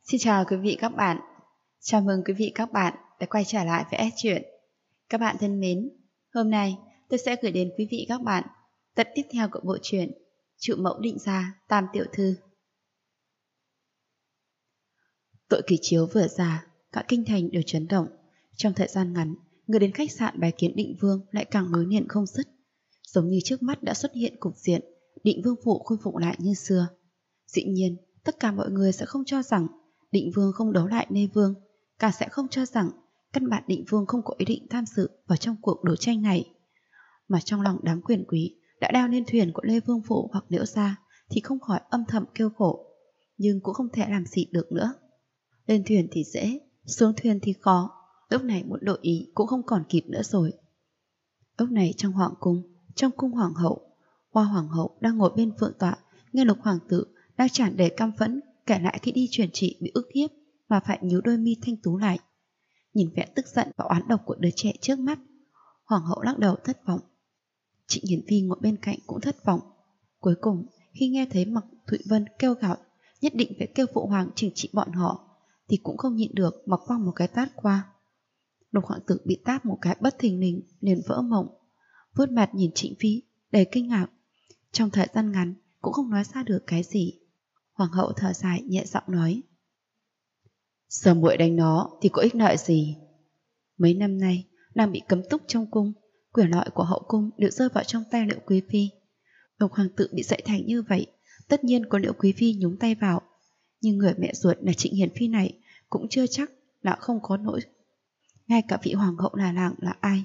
Xin chào quý vị các bạn. Chào mừng quý vị các bạn đã quay trở lại với S Truyện. Các bạn thân mến, hôm nay tôi sẽ gửi đến quý vị các bạn tập tiếp theo của bộ truyện Trụ Mẫu Định Gia Tam Tiểu Thư. Tội kỳ chiếu vừa ra, cả kinh thành đều chấn động. Trong thời gian ngắn, người đến khách sạn bái kiến Định Vương lại càng nối liền không dứt. Giống như trước mắt đã xuất hiện cục diện Định Vương phủ khôi phục lại như xưa. Dĩ nhiên, tất cả mọi người sẽ không cho rằng Định Vương không đấu lại Lê Vương, cả sẽ không cho rằng căn bản Định Vương không có ý định tham dự vào trong cuộc đấu tranh này. Mà trong lòng đám quyền quý đã đeo lên thuyền của Lê Vương phủ hoặc Liễu gia thì không khỏi âm thầm kêu khổ, nhưng cũng không thể làm gì được nữa. Lên thuyền thì dễ, xuống thuyền thì khó, lúc này muốn đổi ý cũng không còn kịp nữa rồi. Lúc này trong hoàng cung, trong cung hoàng hậu, Hoa hoàng hậu đang ngồi bên phượng tọa, nghe Lục hoàng tử đang tràn đầy căm phẫn kể lại khi đi truyền trị bị ức hiếp mà phải nhíu đôi mi thanh tú lại. Nhìn vẻ tức giận và oán độc của đứa trẻ trước mắt, hoàng hậu lắc đầu thất vọng. Trịnh Hiển Phi ngồi bên cạnh cũng thất vọng. Cuối cùng khi nghe thấy Mạc Thụy Vân kêu gào nhất định phải kêu phụ hoàng trừng trị bọn họ, thì cũng không nhịn được mà quăng một cái tát qua. Lục hoàng tử bị tát một cái bất thình lình liền vỡ mộng, vuốt mặt nhìn Trịnh Phi đầy kinh ngạc. Trong thời gian ngắn cũng không nói ra được cái gì. Hoàng hậu thở dài nhẹ giọng nói: Giờ muội đánh nó thì có ích lợi gì? Mấy năm nay nàng bị cấm túc trong cung, quyền lợi của hậu cung đều rơi vào trong tay Liễu quý phi. Lục hoàng tử bị dạy thành như vậy, tất nhiên có Liễu quý phi nhúng tay vào, nhưng người mẹ ruột là Trịnh Hiển Phi này cũng chưa chắc là không có nỗi. Ngay cả vị hoàng hậu là nàng là ai?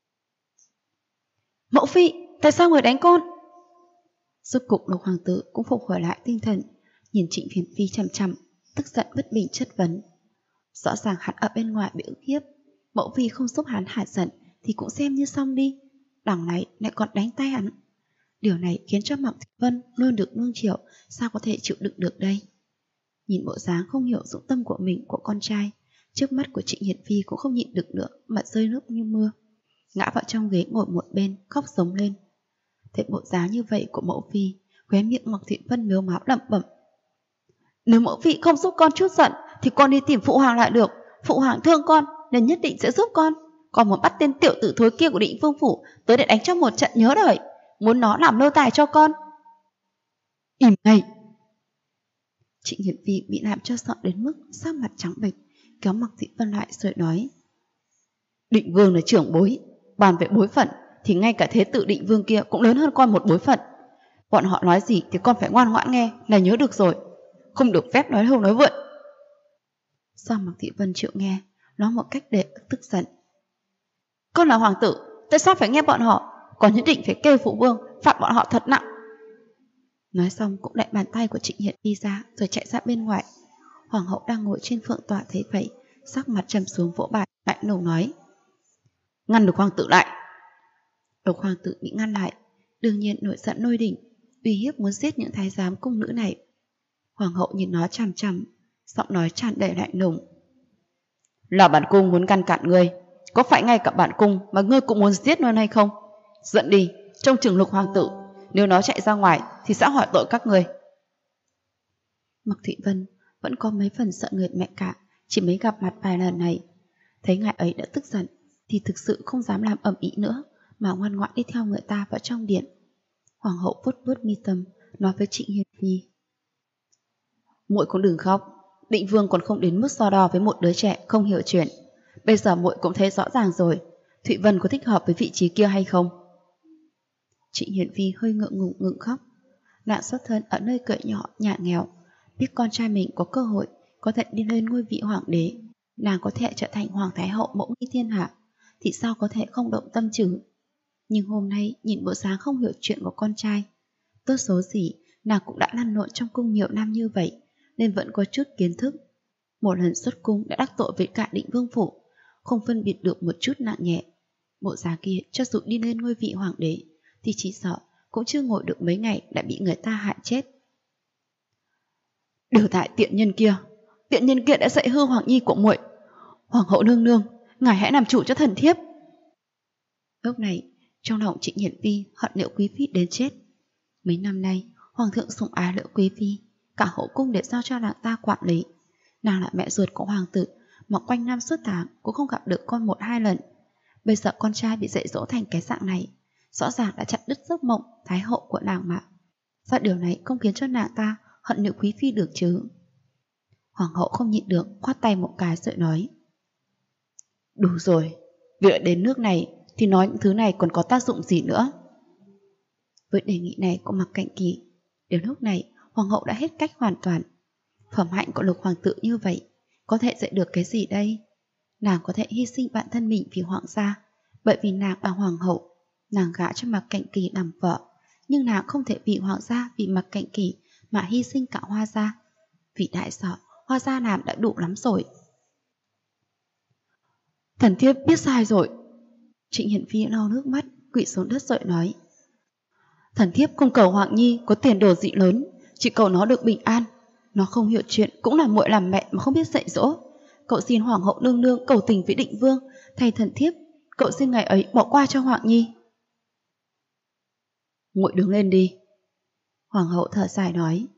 Mẫu phi, tại sao người đánh con? Rốt cục Lục hoàng tử cũng phục hồi lại tinh thần, nhìn Trịnh Hiển Phi chằm chằm, tức giận bất bình chất vấn. Rõ ràng hắn ở bên ngoài bị ức hiếp, mẫu phi không giúp hắn hạ giận thì cũng xem như xong đi, đằng này lại còn đánh tay hắn. Điều này khiến cho Mạc Thụy Vân luôn được nuông chiều, sao có thể chịu đựng được đây? Nhìn bộ dáng không hiểu dũng tâm của mình của con trai, trước mắt của Trịnh Hiển Phi cũng không nhịn được nữa mà rơi nước như mưa, ngã vào trong ghế ngồi một bên khóc giống lên. Thấy bộ dáng như vậy của mẫu phi, khóe miệng Mạc Thụy Vân mếu máo lẩm bẩm: Nếu mẫu phi không giúp con chút giận thì con đi tìm phụ hoàng lại được. Phụ hoàng thương con nên nhất định sẽ giúp con. Còn muốn bắt tên tiểu tử thối kia của Định Vương phủ tới để đánh cho một trận nhớ đời, muốn nó làm nô tài cho con. Im ngay! Trịnh Hiển Phi bị làm cho sợ đến mức sắc mặt trắng bệch, kéo Mạc Thụy Vân lại rồi nói: Định Vương là trưởng bối, bàn về bối phận thì ngay cả thế tử Định Vương kia cũng lớn hơn con một bối phận. Bọn họ nói gì thì con phải ngoan ngoãn nghe là nhớ được rồi, không được phép nói hưu nói vượn. Sao Mạc Thị Vân chịu nghe, nói một cách để tức giận: Con là hoàng tử, tại sao phải nghe bọn họ, còn nhất định phải kêu phụ vương phạt bọn họ thật nặng. Nói xong cũng đẩy bàn tay của Trịnh Hiển Phi ra rồi chạy ra bên ngoài. Hoàng hậu đang ngồi trên phượng tọa thấy vậy, sắc mặt trầm xuống vỗ bài, lạnh lùng nói: Ngăn được hoàng tử lại. Lục hoàng tử bị ngăn lại, đương nhiên nổi giận nôi đỉnh, uy hiếp muốn giết những thái giám cung nữ này. Hoàng hậu nhìn nó chằm chằm, giọng nói tràn đầy lạnh lùng: Là bản cung muốn ngăn cản ngươi, có phải ngay cả bản cung mà ngươi cũng muốn giết luôn hay không? Giận đi, trông chừng Lục hoàng tử, nếu nó chạy ra ngoài thì sẽ hỏi tội các ngươi. Mạc Thụy Vân vẫn có mấy phần sợ người mẹ cả, chỉ mới gặp mặt vài lần này, thấy ngài ấy đã tức giận thì thực sự không dám làm ầm ĩ nữa, mà ngoan ngoãn đi theo người ta vào trong điện. Hoàng hậu vuốt vuốt mi tâm, nói với Trịnh Hiển Phi: Muội cũng đừng khóc, Định Vương còn không đến mức so đo với một đứa trẻ không hiểu chuyện. Bây giờ muội cũng thấy rõ ràng rồi, Thụy Vân có thích hợp với vị trí kia hay không? Trịnh Hiển Phi hơi ngượng ngùng ngừng khóc. Nàng xuất thân ở nơi cởi nhỏ nhà nghèo, biết con trai mình có cơ hội có thể đi lên ngôi vị hoàng đế, nàng có thể trở thành hoàng thái hậu mẫu nghi thiên hạ, thì sao có thể không động tâm chứ? Nhưng hôm nay nhìn bộ dáng không hiểu chuyện của con trai, tốt số gì nàng cũng đã lăn lộn trong cung nhiều năm như vậy, nên vẫn có chút kiến thức. Một lần xuất cung đã đắc tội với cả Định Vương phủ, không phân biệt được một chút nặng nhẹ. Bộ dáng kia cho dù đi lên ngôi vị hoàng đế thì chỉ sợ cũng chưa ngồi được mấy ngày đã bị người ta hại chết. Điều tại tiện nhân kia đã dạy hư hoàng nhi của muội. Hoàng hậu nương nương, ngài hãy làm chủ cho thần thiếp. Lúc này trong lòng Trịnh Hiển Phi hận Liễu quý phi đến chết. Mấy năm nay hoàng thượng sủng ái Liễu quý phi, cả hậu cung để giao cho nàng ta quản lý. Nàng là mẹ ruột của hoàng tử, mà quanh năm suốt tháng cũng không gặp được con 1-2 lần. Bây giờ con trai bị dạy dỗ thành cái dạng này, rõ ràng đã chặt đứt giấc mộng thái hậu của nàng mà. Sao điều này không khiến cho nàng ta hận nữ quý phi được chứ? Hoàng hậu không nhịn được, khoát tay một cái rồi nói: Đủ rồi, việc đã đến nước này thì nói những thứ này còn có tác dụng gì nữa? Với đề nghị này của Mạc Cạnh Kỳ, đến lúc này hoàng hậu đã hết cách hoàn toàn. Phẩm hạnh của Lục hoàng tử như vậy, có thể dạy được cái gì đây? Nàng có thể hy sinh bản thân mình vì hoàng gia, bởi vì nàng là hoàng hậu. Nàng gả cho Mạc Cạnh Kỳ làm vợ, nhưng nàng không thể vì hoàng gia, vì Mạc Cạnh Kỳ mà hy sinh cả Hoa gia. Vì đại sợ, Hoa gia nàng đã đủ lắm rồi. Thần thiếp biết sai rồi. Trịnh Hiển Phi lau nước mắt, quỵ xuống đất rồi nói: Thần thiếp không cầu Hoàng Nhi có tiền đồ gì lớn, chỉ cầu nó được bình an. Nó không hiểu chuyện cũng là muội làm mẹ mà không biết dạy dỗ. Cậu xin Hoàng hậu nương nương cầu tình với Định Vương, thay thần thiếp, cậu xin ngày ấy bỏ qua cho Hoàng Nhi. Muội đứng lên đi. Hoàng hậu thở dài nói: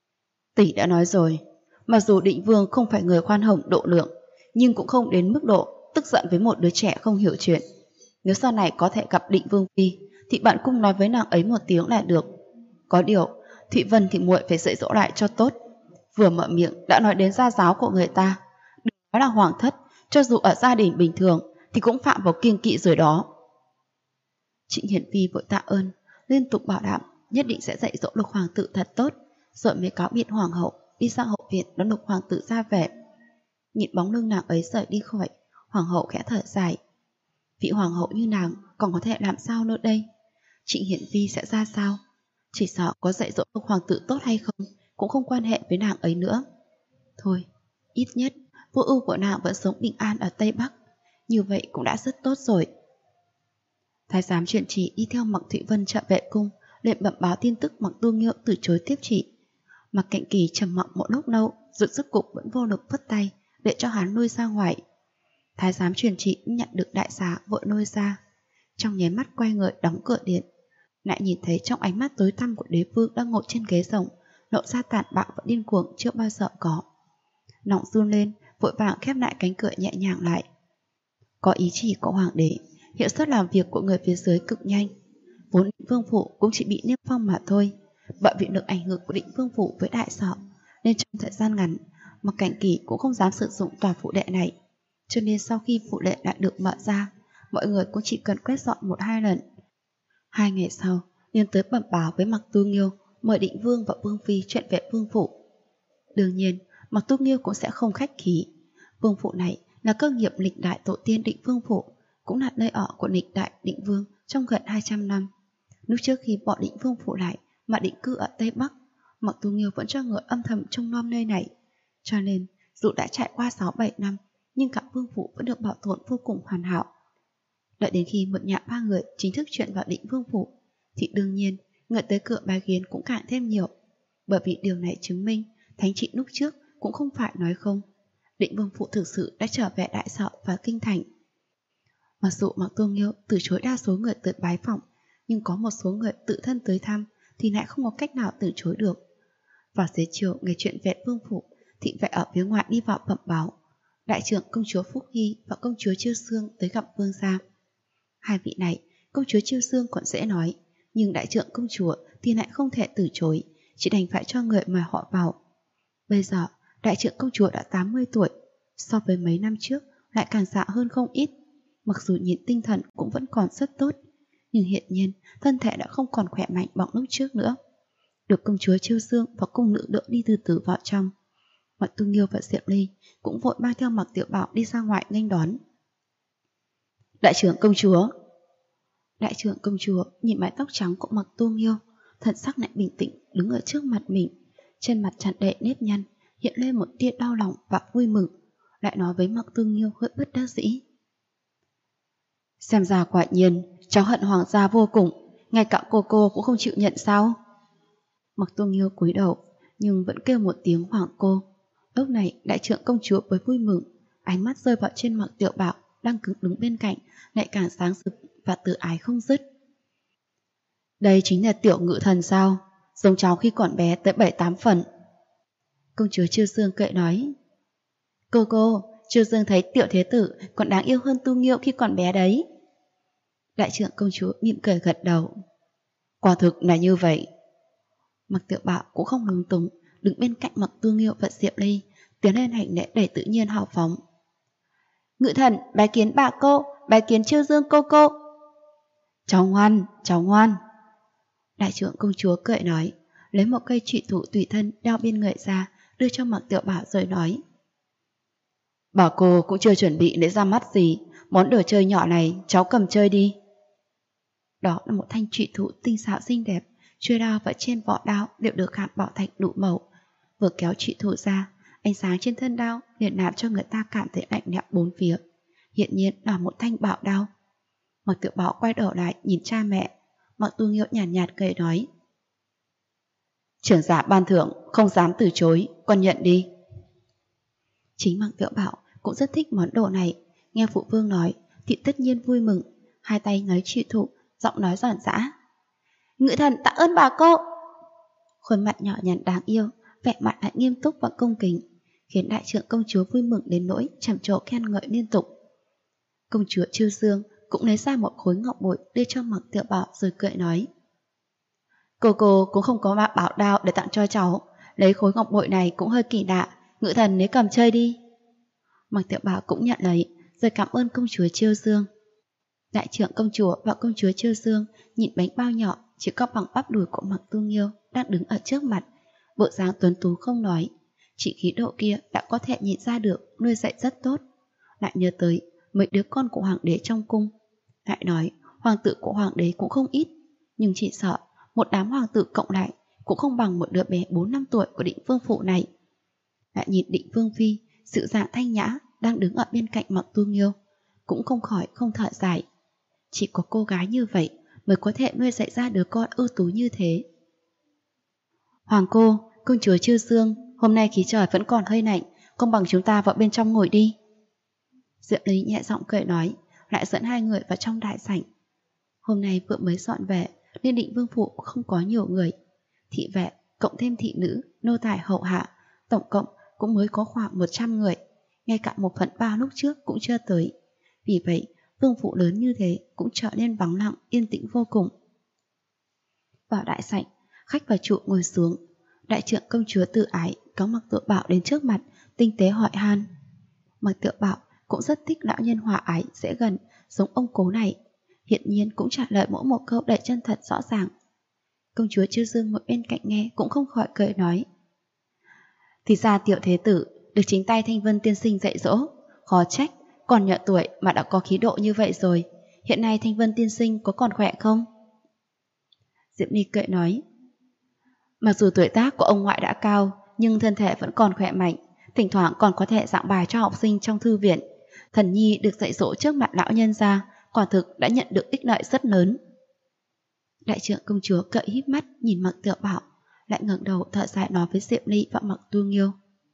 Tỷ đã nói rồi, mặc dù Định Vương không phải người khoan hồng độ lượng, nhưng cũng không đến mức độ tức giận với một đứa trẻ không hiểu chuyện. Nếu sau này có thể gặp Định Vương phi, thì bạn cũng nói với nàng ấy một tiếng là được. Có điều, Thụy Vân thì muội phải dạy dỗ lại cho tốt. Vừa mở miệng đã nói đến gia giáo của người ta. Đừng nói là hoàng thất, cho dù ở gia đình bình thường thì cũng phạm vào kiêng kỵ rồi đó. Trịnh Hiển Phi vội tạ ơn, liên tục bảo đảm nhất định sẽ dạy dỗ Lục hoàng tử thật tốt, rồi mới cáo biệt hoàng hậu đi sang hậu viện đón Lục hoàng tử ra về. Nhìn bóng lưng nàng ấy rời đi khỏi, hoàng hậu khẽ thở dài. Vị hoàng hậu như nàng còn có thể làm sao nữa đây? Trịnh Hiển Phi sẽ ra sao? Chỉ sợ có dạy dỗ Lục hoàng tử tốt hay không cũng không quan hệ với nàng ấy nữa. Thôi, ít nhất Vô Ưu của nàng vẫn sống bình an ở Tây Bắc, như vậy cũng đã rất tốt rồi. Thái giám truyền chỉ đi theo Mạc Thụy Vân trở về cung, liền bẩm báo tin tức Mạc Tu Nghiêu từ chối tiếp chỉ. Mạc Cạnh Kỳ trầm mặc một lúc lâu, rồi rốt cục vẫn vô lực vứt tay để cho hắn lui ra ngoài. Thái giám truyền chỉ nhận được đại xá vội lôi ra, trong nháy mắt quay người đóng cửa điện, lại nhìn thấy trong ánh mắt tối tăm của đế vương đang ngồi trên ghế rồng, lộ ra tàn bạo và điên cuồng chưa bao giờ có. Lòng run lên, vội vàng khép lại cánh cửa nhẹ nhàng lại. Có ý chỉ của hoàng đế, hiệu suất làm việc của người phía dưới cực nhanh. Vốn Định Vương phủ cũng chỉ bị niêm phong mà thôi, bởi vì lực ảnh hưởng của Định Vương phủ với đại sở, nên trong thời gian ngắn, Mạc Cạnh Kỳ cũng không dám sử dụng tòa phủ đệ này. Cho nên sau khi phủ đệ lại được mở ra, mọi người cũng chỉ cần quét dọn 1-2 lần. 2 ngày sau, liền tới bẩm báo với Mạc Tu Nghiêu mời Định Vương và Vương phi chuyện về vương phủ. Đương nhiên, Mạc Tu Nghiêu cũng sẽ không khách khí. Vương phủ này là cơ nghiệp lịch đại tổ tiên Định Vương phủ, cũng là nơi ở của lịch đại Định Vương trong gần 200 năm. Lúc trước khi bỏ Định Vương phủ lại mà định cư ở Tây Bắc, Mạc Tu Nghiêu vẫn cho người âm thầm trông nom nơi này. Cho nên, dù đã trải qua 6-7 năm, nhưng cả vương phủ vẫn được bảo tồn vô cùng hoàn hảo. Đợi đến khi một nhà 3 người chính thức chuyển vào Định Vương phủ, thì đương nhiên người tới cửa bái kiến cũng càng thêm nhiều. Bởi vì điều này chứng minh thánh trị lúc trước cũng không phải nói không. Định Vương phủ thực sự đã trở về đại sở và kinh thành. Mặc dù Mạc Tu Nghiêu từ chối đa số người tới bái phỏng, nhưng có một số người tự thân tới thăm thì lại không có cách nào từ chối được. Vào xế chiều ngày chuyện vẹn vương phủ, thị vệ ở phía ngoài đi vào bẩm báo đại trưởng công chúa Phúc Hy và công chúa Chiêu Sương tới gặp vương gia. Hai vị này, công chúa Chiêu Sương còn dễ nói, nhưng đại trưởng công chúa thì lại không thể từ chối, chỉ đành phải cho người mời họ vào. Bây giờ, đại trưởng công chúa đã 80 tuổi, so với mấy năm trước lại càng già hơn không ít. Mặc dù nhìn tinh thần cũng vẫn còn rất tốt, nhưng hiện nhiên thân thể đã không còn khỏe mạnh bằng lúc trước nữa. Được công chúa Chiêu Sương và cung nữ đỡ đi từ từ vào trong. Mạc Tu Nghiêu và Diệp Ly cũng vội mang theo Mạc Tiểu Bảo đi ra ngoài nghênh đón. Đại trưởng công chúa. Đại trưởng công chúa nhìn mái tóc trắng của Mạc Tu Nghiêu, thần sắc lại bình tĩnh đứng ở trước mặt mình, trên mặt tràn đầy nếp nhăn, hiện lên một tia đau lòng và vui mừng, lại nói với Mạc Tu Nghiêu hơi bất đắc dĩ. Xem ra quả nhiên cháu hận hoàng gia vô cùng, ngay cả cô cũng không chịu nhận sao? Mạc Tu Nghiêu cúi đầu, nhưng vẫn kêu một tiếng hoàng cô. Lúc này đại trưởng công chúa mới vui mừng, ánh mắt rơi vào trên Mạc Tiểu Bảo đang cứng đứng bên cạnh, lại càng sáng rực và từ ái không dứt. Đây chính là tiểu ngự thần sao? Giống cháu khi còn bé tới 7-8 phần. Công chúa Chiêu Sương kệ nói. Cô, Chiêu Dương thấy tiểu thế tử còn đáng yêu hơn Tu Nghiêu khi còn bé đấy. Đại trưởng công chúa mỉm cười gật đầu. Quả thực là như vậy. Mặc Tiểu Bảo cũng không lúng túng, đứng bên cạnh Mặc Tu Nghiêu và Diệp Ly, tiến lên hành lễ đầy tự nhiên hào phóng. Ngự thần, bái kiến bà cô, bái kiến Chiêu Dương cô. Cháu ngoan. Đại trưởng công chúa cười nói, lấy một cây trụy thủ tùy thân đeo bên người ra, đưa cho Mặc Tiểu Bảo rồi nói. Bà cô cũng chưa chuẩn bị để ra mắt gì, món đồ chơi nhỏ này cháu cầm chơi đi. Đó là một thanh trụy thủ tinh xảo xinh đẹp, chuôi đao và trên vỏ đao đều được khảm bảo thạch đủ màu. Vừa kéo trụy thủ ra, ánh sáng trên thân đao liền làm cho người ta cảm thấy lạnh lẽo bốn phía. Hiện nhiên là một thanh bảo đao. Mặc Tiểu Bảo quay đầu lại nhìn cha mẹ. Mặc Tu Nghiêu nhàn cười nói. Trưởng giả ban thưởng không dám từ chối, con nhận đi. Chính Mặc Tiểu Bảo cũng rất thích món đồ này. Nghe phụ vương nói thì tất nhiên vui mừng, hai tay ngấy trụy thủ, giọng nói giòn giã. Ngự thần tạ ơn bà cô. Khuôn mặt nhỏ nhắn đáng yêu, vẻ mặt lại nghiêm túc và cung kính, khiến đại trưởng công chúa vui mừng đến nỗi trầm trồ khen ngợi liên tục. Công chúa Chiêu Dương cũng lấy ra một khối ngọc bội đưa cho Mặc Tiểu Bảo rồi cười nói. Cô cũng không có bảo đao để tặng cho cháu, lấy khối ngọc bội này cũng hơi kỳ lạ, ngự thần lấy cầm chơi đi. Mặc Tiểu Bảo cũng nhận lấy, rồi cảm ơn công chúa Chiêu Dương. Đại trưởng công chúa và công chúa Chiêu Dương nhìn bánh bao nhỏ chỉ có bằng bắp đùi của Mặc Tu Nghiêu đang đứng ở trước mặt, bộ dáng tuấn tú không nói, chỉ khí độ kia đã có thể nhìn ra được nuôi dạy rất tốt. Lại nhớ tới mấy đứa con của hoàng đế trong cung, lại nói hoàng tử của hoàng đế cũng không ít, nhưng chỉ sợ một đám hoàng tử cộng lại cũng không bằng một đứa bé 4-5 tuổi của Định Vương phủ này. Lại nhìn Định Vương phi sự dạng thanh nhã đang đứng ở bên cạnh Mặc Tu Nghiêu, cũng không khỏi không thở dài. Chỉ có cô gái như vậy mới có thể nuôi dạy ra đứa con ưu tú như thế. Hoàng cô, công chúa Chiêu Dương, hôm nay khí trời vẫn còn hơi lạnh, không bằng chúng ta vào bên trong ngồi đi. Diệp Lý nhẹ giọng cười nói, lại dẫn hai người vào trong đại sảnh. Hôm nay vừa mới dọn về nên Định Vương phủ không có nhiều người. Thị vệ, cộng thêm thị nữ, nô tài hậu hạ, tổng cộng cũng mới có khoảng 100 người. Ngay cả 1/3 lúc trước cũng chưa tới. Vì vậy, vương phủ lớn như thế cũng trở nên vắng lặng, yên tĩnh vô cùng. Vào đại sảnh, khách và trụ ngồi xuống. Đại trưởng công chúa Tự Ái có Mặc Tiểu Bảo đến trước mặt, tinh tế hỏi han. Mặc Tiểu Bảo cũng rất thích lão nhân hòa ái, dễ gần, giống ông cố này. Hiện nhiên cũng trả lời mỗi một câu đầy chân thật rõ ràng. Công chúa Chiêu Dương ngồi bên cạnh nghe cũng không khỏi cười nói. Thì ra tiểu thế tử được chính tay Thanh Vân tiên sinh dạy dỗ, khó trách, còn nhỏ tuổi mà đã có khí độ như vậy rồi. Hiện nay Thanh Vân tiên sinh có còn khỏe không? Diệp Ly cười nói. Mặc dù tuổi tác của ông ngoại đã cao, nhưng thân thể vẫn còn khỏe mạnh, thỉnh thoảng còn có thể giảng bài cho học sinh trong thư viện. Thần nhi được dạy dỗ trước mặt lão nhân gia, quả thực đã nhận được ích lợi rất lớn. Đại trưởng công chúa cậy híp mắt nhìn Mặc Tiểu Bảo, lại ngẩng đầu thở dài nói với Diệp Ly và Mặc Tu Nghiêu.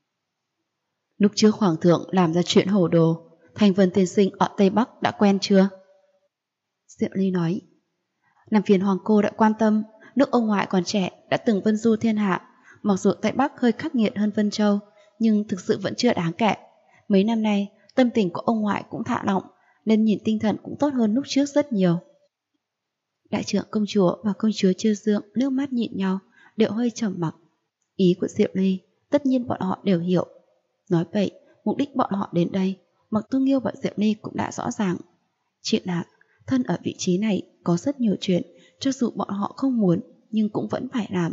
Lúc trước hoàng thượng làm ra chuyện hồ đồ, Thanh Vân tiên sinh ở Tây Bắc đã quen chưa? Diệp Ly nói. Làm phiền hoàng cô đã quan tâm, nước ông ngoại còn trẻ đã từng vân du thiên hạ, mặc dù Tây Bắc hơi khắc nghiệt hơn Vân Châu, nhưng thực sự vẫn chưa đáng kể. Mấy năm nay, tâm tình của ông ngoại cũng thả lỏng, nên nhìn tinh thần cũng tốt hơn lúc trước rất nhiều. Đại trưởng công chúa và công chúa Chiêu Dương nước mắt nhìn nhau, đều hơi trầm mặc. Ý của Diệp Ly, tất nhiên bọn họ đều hiểu. Nói vậy, mục đích bọn họ đến đây, Mặc Tu Nghiêu và Diệp Ly cũng đã rõ ràng. Chuyện là, thân ở vị trí này có rất nhiều chuyện, cho dù bọn họ không muốn, nhưng cũng vẫn phải làm.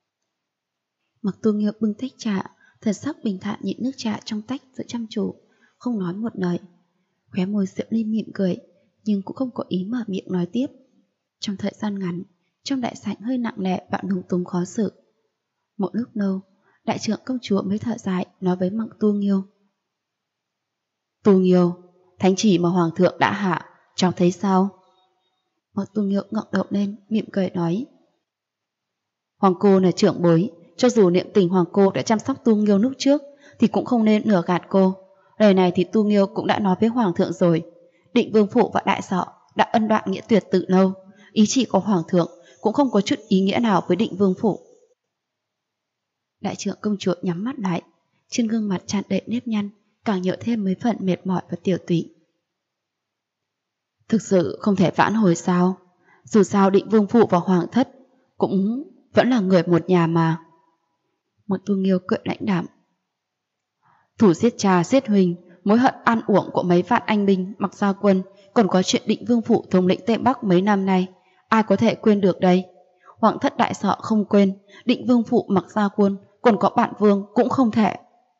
Mặc Tu Nghiêu bưng tách trà, thần sắc bình thản nhịn nước trà trong tách rồi chăm chú, không nói một lời. Khóe môi Diệp Ly mỉm cười, nhưng cũng không có ý mở miệng nói tiếp. Trong thời gian ngắn, trong đại sảnh hơi nặng nề và lúng túng khó xử. Một lúc lâu, đại trưởng công chúa mới thở dài nói với Mặc Tu Nghiêu. Tu Nghiêu, thánh chỉ mà hoàng thượng đã hạ, cháu thấy sao? Mặc Tu Nghiêu ngẩng đầu lên, mỉm cười nói. Hoàng cô là trưởng bối, cho dù niệm tình hoàng cô đã chăm sóc Tu Nghiêu lúc trước, thì cũng không nên lừa gạt cô. Lời này thì Tu Nghiêu cũng đã nói với hoàng thượng rồi. Định Vương phủ và đại sọ đã ân đoạn nghĩa tuyệt từ lâu. Ý chỉ của hoàng thượng cũng không có chút ý nghĩa nào với Định Vương phủ. Đại trưởng công chúa nhắm mắt lại, trên gương mặt tràn đầy nếp nhăn, càng nhiều thêm mấy phần mệt mỏi và tiểu tụy. Thực sự không thể vãn hồi sao? Dù sao Định Vương Phụ và Hoàng thất cũng vẫn là người một nhà mà. Một Tu Nghiêu cười lãnh đạm. Thủ giết cha giết huynh, mối hận ăn uổng của mấy vạn anh binh Mặc Gia Quân, còn có chuyện Định Vương Phụ thống lĩnh Tây Bắc mấy năm nay, ai có thể quên được đây? Hoàng thất đại sợ không quên, Định Vương Phụ Mặc Gia Quân, còn có bản vương cũng không thể.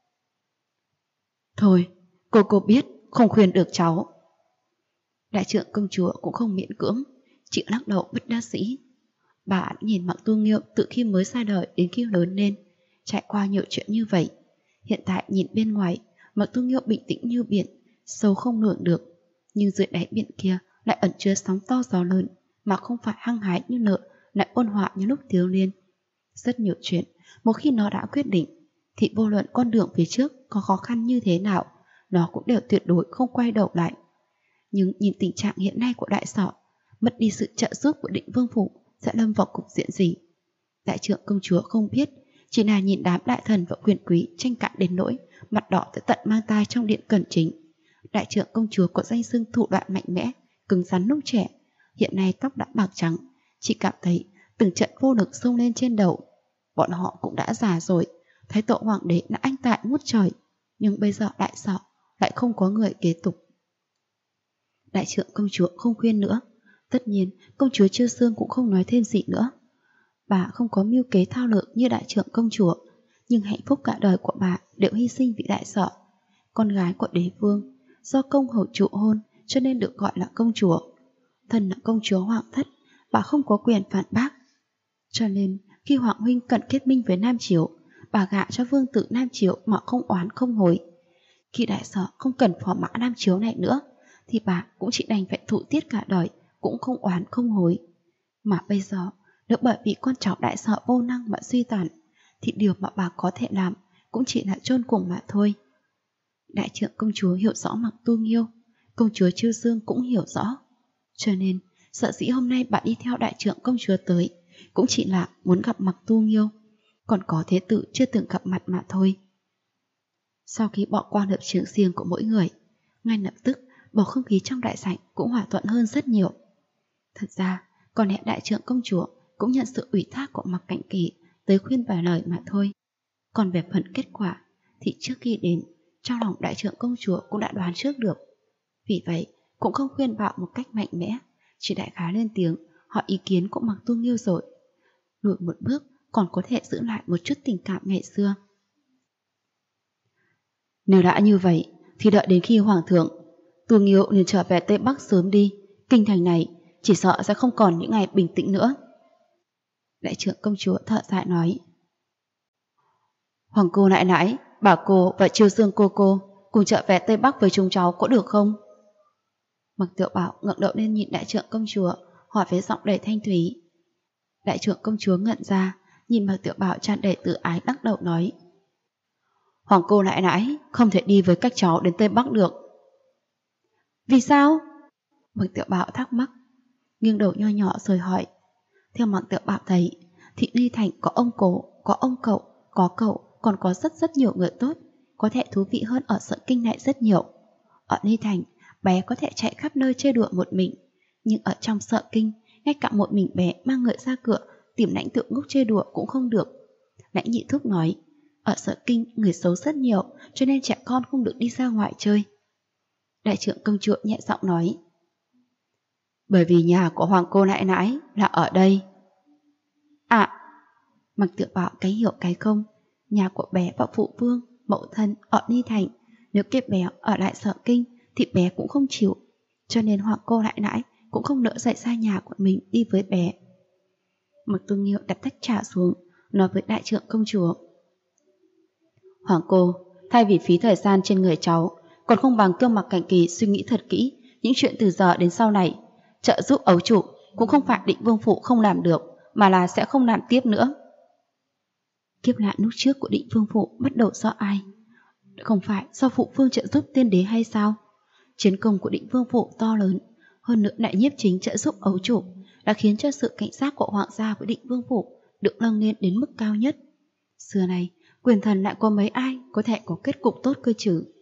Thôi, cô biết, không khuyên được cháu. Đại trưởng công chúa cũng không miễn cưỡng, chỉ lắc đầu bất đắc dĩ. Bà nhìn Mặc Tu Nghiêu từ khi mới ra đời đến khi lớn lên, trải qua nhiều chuyện như vậy. Hiện tại nhìn bên ngoài, Mặc Tu Nghiêu bình tĩnh như biển, sâu không lường được. Nhưng dưới đáy biển kia lại ẩn chứa sóng to gió lớn, mà không phải hăng hái như nợ, lại ôn hòa như lúc thiếu niên. Rất nhiều chuyện, một khi nó đã quyết định, thì vô luận con đường phía trước có khó khăn như thế nào, nó cũng đều tuyệt đối không quay đầu lại. Nhưng nhìn tình trạng hiện nay của đại sọ, mất đi sự trợ giúp của Định Vương Phủ sẽ lâm vào cục diện gì? Đại trưởng công chúa không biết, chỉ là nhìn đám đại thần và quyền quý tranh cãi đến nỗi mặt đỏ tới tận mang tai trong điện cẩn chính. Đại trưởng công chúa có danh xưng thủ đoạn mạnh mẽ, cứng rắn lúc trẻ, hiện nay tóc đã bạc trắng, chỉ cảm thấy từng trận vô lực xông lên trên đầu. Bọn họ cũng đã già rồi, thái tổ hoàng đế đã anh tại ngút trời, nhưng bây giờ đại sọ lại không có người kế tục. Đại trưởng công chúa không khuyên nữa. Tất nhiên, công chúa Chiêu Xương cũng không nói thêm gì nữa. Bà không có mưu kế thao lược như đại trưởng công chúa, nhưng hạnh phúc cả đời của bà đều hy sinh vì đại sọ. Con gái của đế vương, do công hầu trụ hôn cho nên được gọi là công chúa. Thân là công chúa Hoàng thất, bà không có quyền phản bác. Cho nên, khi Hoàng huynh cần kết minh với Nam Chiếu, bà gả cho vương tử Nam Chiếu mà không oán không hối. Khi đại sọ không cần phò mã Nam Chiếu này nữa, thì bà cũng chỉ đành phải thụ tiết cả đời, cũng không oán không hối. Mà bây giờ, nếu bởi vì con cháu đại sọ vô năng mà suy tàn, thì điều mà bà có thể làm cũng chỉ là chôn cùng mà thôi. Đại trưởng công chúa hiểu rõ Mặc Tu Nghiêu, công chúa Chiêu Dương cũng hiểu rõ. Cho nên, sợ dĩ hôm nay bà đi theo đại trưởng công chúa tới, cũng chỉ là muốn gặp Mặc Tu Nghiêu, còn có thế tử chưa từng gặp mặt mà thôi. Sau khi bỏ qua lập trường riêng của mỗi người, ngay lập tức bầu không khí trong đại sảnh cũng hòa thuận hơn rất nhiều. Thật ra, còn lẽ đại trưởng công chúa cũng nhận sự ủy thác của Mặc Cảnh Kỳ tới khuyên vài lời mà thôi. Còn về phần kết quả, thì trước khi đến, trong lòng đại trưởng công chúa cũng đã đoán trước được. Vì vậy, cũng không khuyên bảo một cách mạnh mẽ, chỉ đại khái lên tiếng hỏi ý kiến của Mặc Tu Nghiêu rồi. Lùi một bước còn có thể giữ lại một chút tình cảm ngày xưa. Nếu đã như vậy, thì đợi đến khi Hoàng thượng, Tu Nghiêu nên trở về Tây Bắc sớm đi. Kinh thành này chỉ sợ sẽ không còn những ngày bình tĩnh nữa. Đại trưởng công chúa thở dài nói. Hoàng cô nãi nãi, bà cô và Chiêu Dương cô cùng trở về Tây Bắc với chúng cháu có được không? Mặc Tiểu Bảo ngẩng đầu lên nhìn đại trưởng công chúa, hỏi với giọng đầy thanh thúy. Đại trưởng công chúa ngẩn ra, nhìn Mặc Tiểu Bảo tràn đầy tự ái lắc đầu nói. Hoàng cô nãi nãi không thể đi với các cháu đến Tây Bắc được. Vì sao? Mặc Tiểu Bảo thắc mắc, nghiêng đầu nho nhỏ rồi hỏi. Theo Mặc Tiểu Bảo thấy, thì Ly Thành có ông cố, có ông cậu, có cậu, còn có rất nhiều người tốt, có thể thú vị hơn ở Sợ Kinh này rất nhiều. Ở Ly Thành, bé có thể chạy khắp nơi chơi đùa một mình, nhưng ở trong Sợ Kinh, ngay cả một mình bé mang người ra cửa tìm lãnh tượng ngốc chơi đùa cũng không được. Lãnh nhị thúc nói, ở Sợ Kinh người xấu rất nhiều, cho nên trẻ con không được đi ra ngoài chơi. Đại trưởng công chúa nhẹ giọng nói. Bởi vì nhà của Hoàng cô nãi nãi là ở đây. À, Mặc Tiểu Bảo cái hiểu cái không, nhà của bé và phụ vương, mẫu thân ở Ly Thành, nếu kịp bé ở lại Sợ Kinh thì bé cũng không chịu, cho nên Hoàng cô nãi nãi cũng không nỡ dậy xa nhà của mình đi với bé. Mặc Tu Nghiêu đặt tách trà xuống, nói với đại trưởng công chúa. Hoàng cô, thay vì phí thời gian trên người cháu, còn không bằng kêu Mặc Cảnh Kỳ suy nghĩ thật kỹ những chuyện từ giờ đến sau này. Trợ giúp ấu chủ cũng không phải Định Vương Phụ không làm được, mà là sẽ không làm tiếp nữa. Kiếp nạn lúc trước của Định Vương Phụ bắt đầu do ai? Không phải do phụ vương trợ giúp tiên đế hay sao? Chiến công của Định Vương Phụ to lớn, hơn nữa đại nhiếp chính trợ giúp ấu chủ đã khiến cho sự cảnh giác của hoàng gia với Định Vương Phụ được nâng lên đến mức cao nhất. Xưa này, quyền thần lại có mấy ai có thể có kết cục tốt cơ chứ?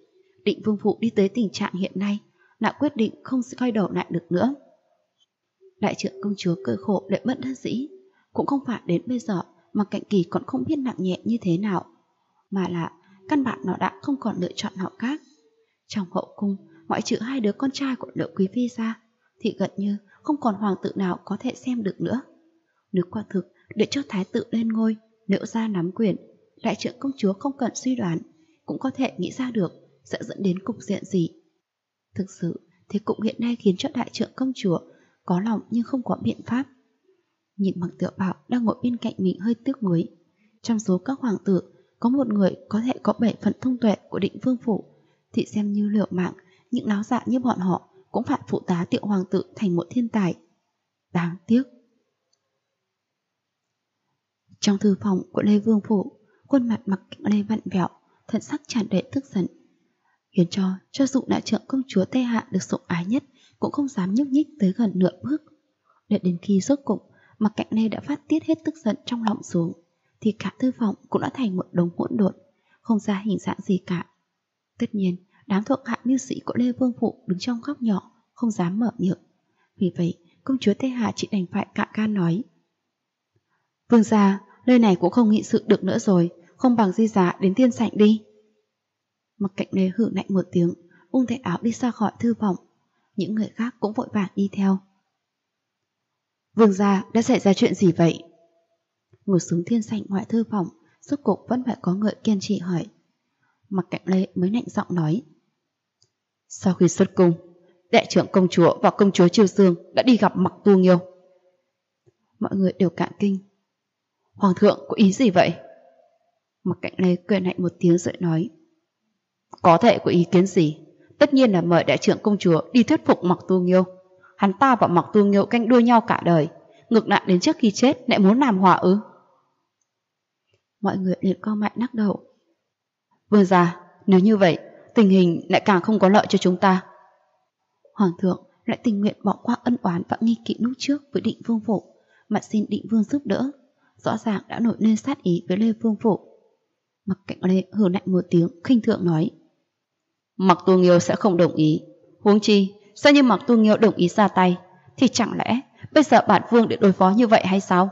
Định vương phụ đi tới tình trạng hiện nay, đã quyết định không quay đầu lại được nữa. Đại trưởng công chúa cười khổ lại bất đắc dĩ, cũng không phải đến bây giờ mà Cạnh Kỳ còn không biết nặng nhẹ như thế nào, mà là căn bản nó đã không còn lựa chọn nào khác. Trong hậu cung, ngoại trừ 2 đứa con trai của Liệu quý phi ra, thì gần như không còn hoàng tử nào có thể xem được nữa. Nếu quả thực để cho thái tử lên ngôi, Liệu gia nắm quyền, đại trưởng công chúa không cần suy đoán cũng có thể nghĩ ra được sẽ dẫn đến cục diện gì. Thực sự, thế cục hiện nay khiến cho đại trưởng công chúa có lòng nhưng không có biện pháp. Nhìn Mặc Tiểu Bảo đang ngồi bên cạnh mình hơi tiếc nuối. Trong số các hoàng tử, có một người có thể có 7 phần thông tuệ của Định vương phủ, thì xem như liều mạng, những láo dạ như bọn họ cũng phải phụ tá Tiểu hoàng tử thành một thiên tài. Đáng tiếc. Trong thư phòng của Lê Vương phủ, khuôn mặt Mặc Lê vặn vẹo, thần sắc tràn đầy tức giận, khiến cho dù đại trưởng công chúa Tây Hạ được sủng ái nhất cũng không dám nhúc nhích tới gần nửa bước. Đợi đến khi rốt cục Mặc Cạnh Lê đã phát tiết hết tức giận trong lòng xuống, thì cả thư phòng cũng đã thành một đống hỗn độn, không ra hình dạng gì cả. Tất nhiên, đám thuộc hạ mưu sĩ của Lê Vương phủ đứng trong góc nhỏ, không dám mở miệng. Vì vậy, công chúa Tây Hạ chỉ đành phải cạn gan nói: Vương gia, nơi này cũng không nghị sự được nữa rồi, không bằng di giá đến tiên sảnh đi. Mặc Cạnh Lê hử lạnh một tiếng, ung tay áo đi ra khỏi thư phòng. Những người khác cũng vội vàng đi theo. Vương gia, đã xảy ra chuyện gì vậy? Ngồi xuống thiên sảnh ngoại thư phòng, rốt cục vẫn phải có người kiên trì hỏi. Mặc Cạnh Lê mới lạnh giọng nói: Sau khi xuất cung, đại trưởng công chúa và công chúa Chiêu Dương đã đi gặp Mặc Tu Nghiêu. Mọi người đều cạn kinh. Hoàng thượng có ý gì vậy? Mặc Cạnh Lê cười lạnh một tiếng rồi nói: Có thể có ý kiến gì? Tất nhiên là mời đại trưởng công chúa đi thuyết phục Mặc Tu Nghiêu. Hắn ta và Mặc Tu Nghiêu canh đua nhau cả đời, ngược lại đến trước khi chết lại muốn làm hòa ư? Mọi người liền co mạnh lắc đầu. Vương gia, nếu như vậy, tình hình lại càng không có lợi cho chúng ta. Hoàng thượng lại tình nguyện bỏ qua ân oán và nghi kỵ lúc trước với Định vương phủ, mà xin Định vương giúp đỡ, rõ ràng đã nổi lên sát ý với Lê Vương phủ. Mặc Cạnh Lê hừ lạnh một tiếng, khinh thường nói: Mặc Tu Nghiêu sẽ không đồng ý. Huống chi, sao như Mặc Tu Nghiêu đồng ý ra tay, thì chẳng lẽ bây giờ bản vương để đối phó như vậy hay sao?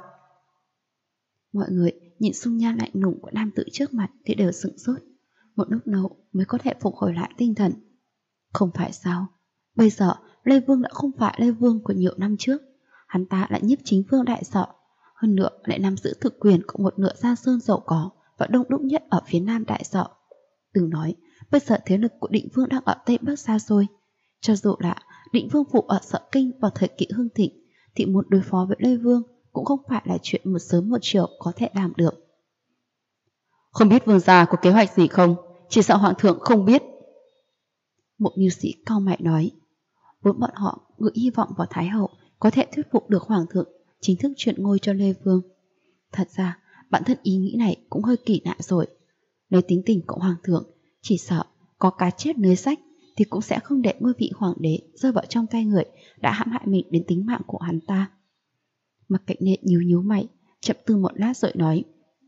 Mọi người nhìn dung nhan lạnh lùng của nam tử trước mặt thì đều sửng sốt, một lúc lâu mới có thể phục hồi lại tinh thần. Không phải sao? Bây giờ Lê Vương đã không phải Lê Vương của nhiều năm trước, hắn ta lại nhiếp chính vương đại sợ, hơn nữa lại nắm giữ thực quyền của một nửa Giang Sơn giàu có và đông đúc nhất ở phía Nam đại sợ. Đừng nói, bây giờ thế lực của Định Vương đang ở Tây Bắc xa xôi. Cho dù là Định Vương phủ ở Sợ Kinh vào thời kỳ hưng thịnh, thì muốn đối phó với Lê Vương cũng không phải là chuyện một sớm một chiều có thể làm được. Không biết vương gia có kế hoạch gì không? Chỉ sợ hoàng thượng không biết. Một mưu sĩ cau mày nói. Vốn bọn họ gửi hy vọng vào Thái hậu có thể thuyết phục được hoàng thượng chính thức chuyển ngôi cho Lê Vương. Thật ra, bản thân ý nghĩ này cũng hơi kỳ lạ rồi. Nếu tính tình của hoàng thượng, chỉ sợ có cá chết lưới rách thì cũng sẽ không để ngôi vị hoàng đế rơi vào trong tay người đã hãm hại mình đến tính mạng của hắn ta. Mặc Cạnh Lê nhíu nhíu mày, chậm tư một lát rồi nói: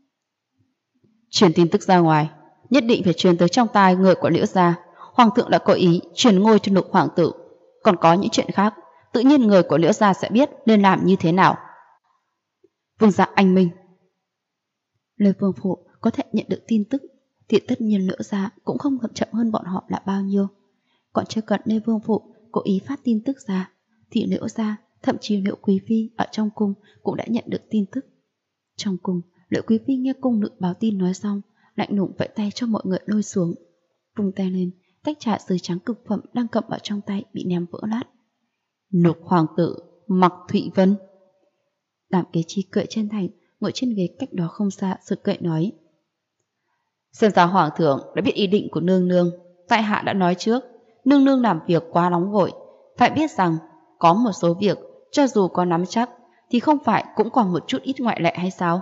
Truyền tin tức ra ngoài, nhất định phải truyền tới trong tai người của Liễu gia. Hoàng thượng đã có ý truyền ngôi cho Lục hoàng tử. Còn có những chuyện khác, tự nhiên người của Liễu gia sẽ biết nên làm như thế nào. Vương gia anh minh. Lê Vương phủ có thể nhận được tin tức thì tất nhiên Liễu gia cũng không chậm hơn bọn họ là bao nhiêu. Còn chưa cần Lê Vương phủ cố ý phát tin tức ra, thì Liễu gia, thậm chí Liễu quý phi ở trong cung cũng đã nhận được tin tức. Trong cung, Liễu quý phi nghe cung nữ báo tin nói xong, lạnh lùng vẫy tay cho mọi người lôi xuống, vung tay lên, tách trà sứ trắng cực phẩm đang cầm ở trong tay bị ném vỡ nát. Lục hoàng tử Mặc Thụy Vân. Đàm Kế Chi cười chân thành, ngồi trên ghế cách đó không xa, rồi cười nói: Xem ra hoàng thượng đã biết ý định của nương nương. Tại hạ đã nói trước, nương nương làm việc quá nóng vội, phải biết rằng có một số việc cho dù có nắm chắc thì không phải cũng còn một chút ít ngoại lệ hay sao?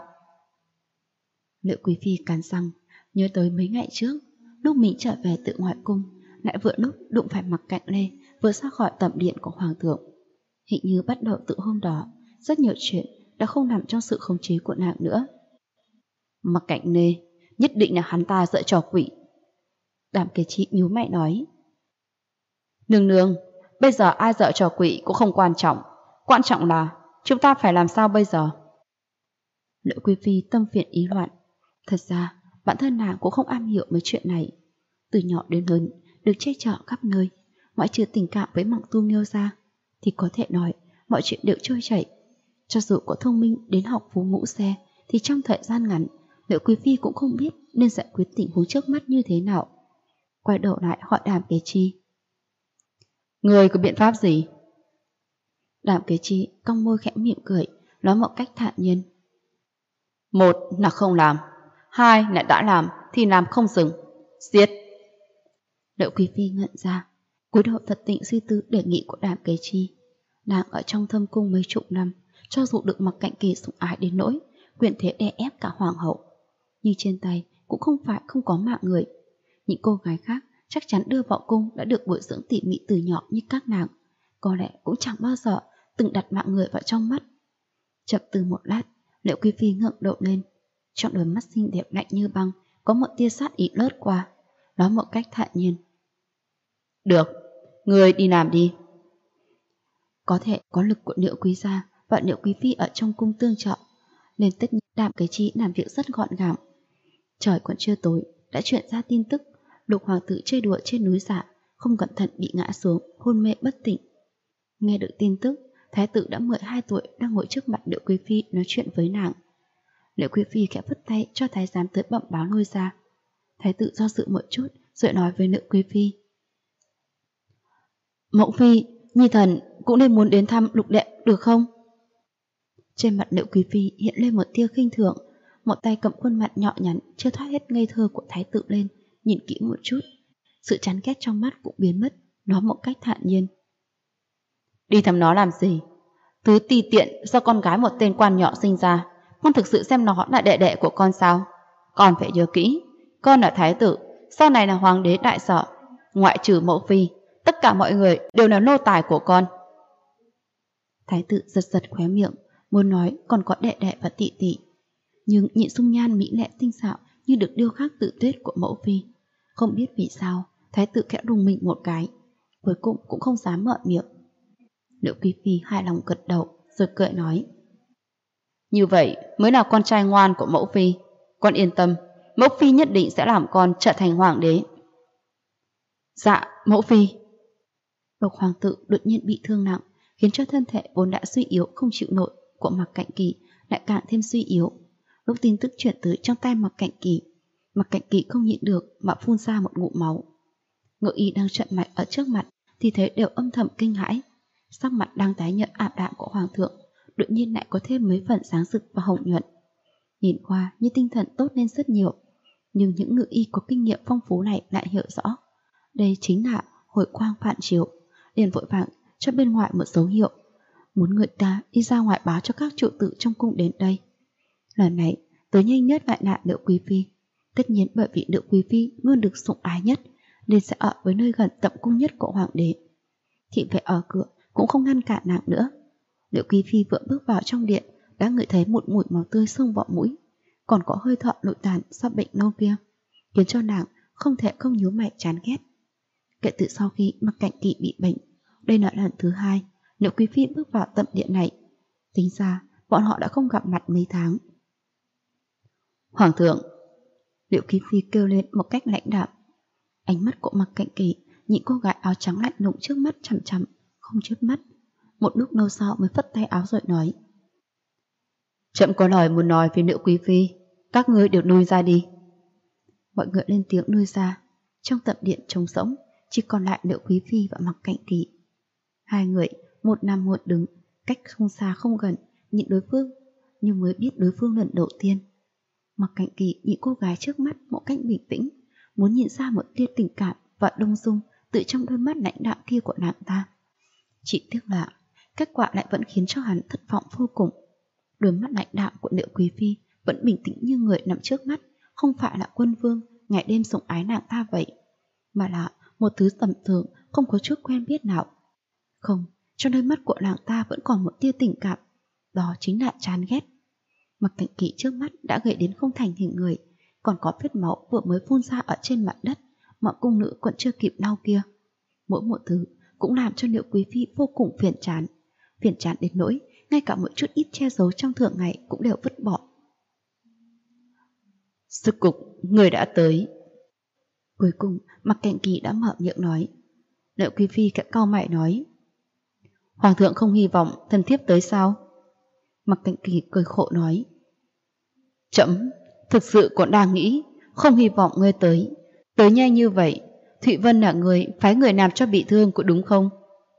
Liễu quý phi cắn răng, nhớ tới mấy ngày trước, lúc mình trở về từ ngoại cung, lại vừa lúc đụng phải Mặc Cạnh Lê vừa ra khỏi tẩm điện của hoàng thượng. Hình như bắt đầu từ hôm đó, rất nhiều chuyện đã không nằm trong sự khống chế của nàng nữa. Mặc Cạnh Lê, nhất định là hắn ta dở trò quỷ. Đàm Kế Chi nhíu mày nói. Nương nương, bây giờ ai dợ trò quỷ cũng không quan trọng. Quan trọng là chúng ta phải làm sao bây giờ? Nữ quý phi tâm phiền ý loạn. Thật ra, bản thân nàng cũng không am hiểu mấy chuyện này. Từ nhỏ đến lớn, được che chở khắp nơi, ngoại trừ tình cảm với Mạc Tu Nghiêu ra, thì có thể nói mọi chuyện đều trôi chảy. Cho dù có thông minh đến học phú ngũ xe, thì trong thời gian ngắn, Nữ quý phi cũng không biết nên giải quyết tình huống trước mắt như thế nào. Quay đầu lại hỏi Đàm Kế Chi. Người có biện pháp gì? Đàm Kế Chi cong môi khẽ mỉm cười, nói một cách thản nhiên. Một là không làm, hai là đã làm thì làm không dừng, giết. Nữ quý phi ngẩn ra, cúi đầu thật tĩnh suy tư đề nghị của Đàm Kế Chi. Nàng ở trong thâm cung mấy chục năm, cho dù được Mặc Cạnh Kỳ sủng ái đến nỗi quyền thế đè ép cả hoàng hậu, nhưng trên tay cũng không phải không có mạng người. Những cô gái khác chắc chắn đưa vào cung đã được bồi dưỡng tỉ mỉ từ nhỏ như các nàng, có lẽ cũng chẳng bao giờ từng đặt mạng người vào trong mắt. Chậm từ một lát, Liễu Quý phi ngẩng đầu lên, trong đôi mắt xinh đẹp lạnh như băng có một tia sát ý lướt qua, nói một cách thản nhiên. Được, người đi làm đi. Có thể có lực của Liễu Quý gia và Liễu Quý phi ở trong cung tương trợ, nên tất nhiên Đàm Kế Chi làm việc rất gọn gàng. Trời còn chưa tối đã truyền ra tin tức Lục hoàng tử chơi đùa trên núi Dạ, không cẩn thận bị ngã xuống, hôn mê bất tỉnh. Nghe được tin tức, thái tử đã 12 tuổi đang ngồi trước mặt Liễu Quý phi nói chuyện với nàng. Liễu Quý phi khẽ phất tay cho thái giám tới bẩm báo Lôi ra. Thái tử do dự một chút rồi nói với Liễu Quý phi. Mẫu phi, nhi thần cũng nên muốn đến thăm Lục đệ được không? Trên mặt Liễu Quý phi hiện lên một tia khinh thường, một tay cầm khuôn mặt nhỏ nhắn chưa thoát hết ngây thơ của thái tử lên, nhìn kỹ một chút, sự chán ghét trong mắt cũng biến mất, nói một cách thản nhiên. Đi thăm nó làm gì? Thứ tì tiện do con gái một tên quan nhỏ sinh ra, con thực sự xem nó là đệ đệ của con sao? Con phải nhớ kỹ, con là thái tử, sau này là hoàng đế đại sở, ngoại trừ mẫu phi, tất cả mọi người đều là nô tài của con. Thái tử giật giật khóe miệng, muốn nói còn có đệ đệ và tị tị, nhưng nhịn dung nhan mỹ lệ tinh xảo như được điêu khắc tự tuyết của mẫu phi. Không biết vì sao, thái tử khẽ rùng mình một cái, cuối cùng cũng không dám mở miệng. Liễu Quý phi hài lòng gật đầu rồi cười nói. Như vậy mới là con trai ngoan của mẫu phi. Con yên tâm, mẫu phi nhất định sẽ làm con trở thành hoàng đế. Dạ, mẫu phi. Lục hoàng tử đột nhiên bị thương nặng, khiến cho thân thể vốn đã suy yếu không chịu nổi của Mặc Cạnh Kỳ lại càng thêm suy yếu. Lúc tin tức chuyển tới trong tay Mặc Cạnh Kỳ không nhịn được mà phun ra một ngụm máu. Ngự y đang trận mạch ở trước mặt thì thấy đều âm thầm kinh hãi. Sắc mặt đang tái nhợt ảm đạm của hoàng thượng đột nhiên lại có thêm mấy phần sáng rực và hồng nhuận. Nhìn qua như tinh thần tốt lên rất nhiều, nhưng những ngự y có kinh nghiệm phong phú này lại hiểu rõ đây chính là hồi quang phản chiếu, liền vội vàng cho bên ngoài một dấu hiệu, muốn người ta đi ra ngoài báo cho các trụ tử trong cung đến đây. Lần này tới nhanh nhất lại là Liễu Quý phi, tất nhiên bởi vì Liễu Quý phi luôn được sủng ái nhất nên sẽ ở với nơi gần tẩm cung nhất của hoàng đế. Thị vệ ở cửa cũng không ngăn cản nàng nữa. Liễu Quý phi vừa bước vào trong điện đã ngửi thấy một mùi máu tươi xông vào mũi, còn có hơi thở nội tàn do bệnh lâu kia, khiến cho nàng không thể không nhíu mày chán ghét. Kể từ sau khi Mặc Cạnh Kỳ bị bệnh, đây là lần thứ hai Liễu Quý phi bước vào tẩm điện này. Tính ra bọn họ đã không gặp mặt mấy tháng. Hoàng thượng, Liễu Quý phi kêu lên một cách lãnh đạm. Ánh mắt của Mặc Cạnh Kỳ nhìn cô gái áo trắng lạnh lùng trước mắt chằm chằm, không chớp mắt. Một lúc lâu sau mới phất tay áo rồi nói. Trẫm có lời muốn nói với Liễu Quý phi, các ngươi đều nuôi ra đi. Mọi người lên tiếng nuôi ra. Trong tẩm điện trống rỗng, chỉ còn lại Liễu Quý phi và Mặc Cạnh Kỳ. Hai người một nằm một đứng, cách không xa không gần, nhìn đối phương, nhưng mới biết đối phương lần đầu tiên. Mặc Cạnh Kỳ nhìn cô gái trước mắt một cách bình tĩnh, muốn nhìn ra một tia tình cảm và đông dung từ trong đôi mắt lãnh đạm kia của nàng ta. Chỉ tiếc là kết quả lại vẫn khiến cho hắn thất vọng vô cùng. Đôi mắt lãnh đạm của Liễu Quý phi vẫn bình tĩnh như người nằm trước mắt, không phải là quân vương ngày đêm sủng ái nàng ta vậy, mà là một thứ tầm thường không có chút quen biết nào. Không, trong đôi mắt của nàng ta vẫn còn một tia tình cảm, đó chính là chán ghét. Mặc Cạnh Kỳ trước mắt đã gầy đến không thành hình người, còn có vết máu vừa mới phun ra ở trên mặt đất, mọi cung nữ còn chưa kịp lau kia. Mỗi một thứ cũng làm cho Liễu Quý Phi vô cùng phiền chán đến nỗi ngay cả một chút ít che giấu trong thường ngày cũng đều vứt bỏ. Rốt cục, người đã tới. Cuối cùng, Mặc Cảnh Kỳ đã mở miệng nói. Liễu Quý Phi cãi cau mày nói. Hoàng thượng không hy vọng thân thiếp tới sao? Mặc Cảnh Kỳ cười khổ nói. Trẫm thực sự còn đang nghĩ, không hy vọng ngươi tới. Tới nhanh như vậy, Thụy Vân là người phái người làm cho bị thương của đúng không?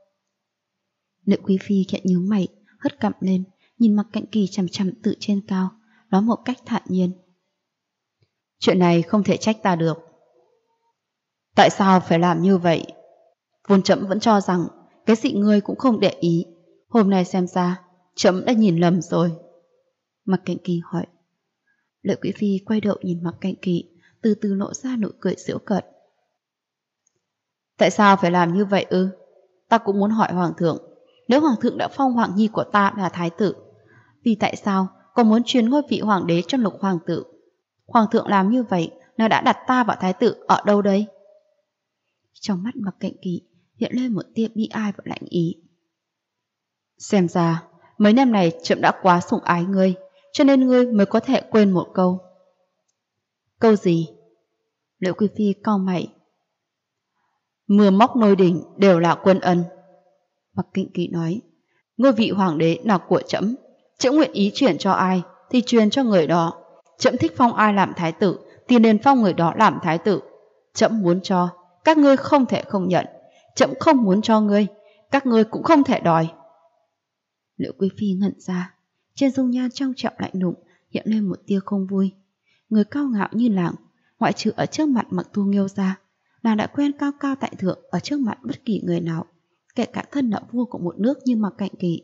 Liễu Quý Phi khẽ nhíu mày, hất cằm lên, nhìn Mặc Cảnh Kỳ chằm chằm từ trên cao, nói một cách thản nhiên. Chuyện này không thể trách ta được. Tại sao phải làm như vậy? Vốn trẫm vẫn cho rằng cái gì ngươi cũng không để ý. Hôm nay xem ra, trẫm đã nhìn lầm rồi. Mặc Cảnh Kỳ hỏi. Liễu Quý Phi quay đầu nhìn Mặc Cảnh Kỳ, từ từ lộ ra nụ cười giễu cợt. Tại sao phải làm như vậy ư? Ta cũng muốn hỏi Hoàng thượng, nếu Hoàng thượng đã phong Hoàng nhi của ta là thái tử, vì tại sao còn muốn truyền ngôi vị Hoàng đế cho Lục Hoàng tử? Hoàng thượng làm như vậy là đã đặt ta và thái tử ở đâu đây? Trong mắt Mặc Cảnh Kỳ hiện lên một tia bi ai và lạnh ý. Xem ra mấy năm này trẫm đã quá sủng ái ngươi, cho nên ngươi mới có thể quên một câu. Câu gì? Liễu Quý Phi cau mày. Mưa móc nôi đỉnh đều là quân ân. Mặc Cảnh Kỳ nói. Ngôi vị hoàng đế là của trẫm, trẫm nguyện ý chuyển cho ai thì truyền cho người đó. Trẫm thích phong ai làm thái tử thì nên phong người đó làm thái tử. Trẫm muốn cho, các ngươi không thể không nhận. Trẫm không muốn cho ngươi, các ngươi cũng không thể đòi. Liễu Quý Phi ngẩn ra, trên dung nhan trong trẻo lạnh lùng hiện lên một tia không vui. Người cao ngạo như nàng, ngoại trừ ở trước mặt Mặc Tu Nghiêu ra, nàng đã quen cao cao tại thượng ở trước mặt bất kỳ người nào, kể cả thân là vua của một nước như Mặc Cảnh Kỳ.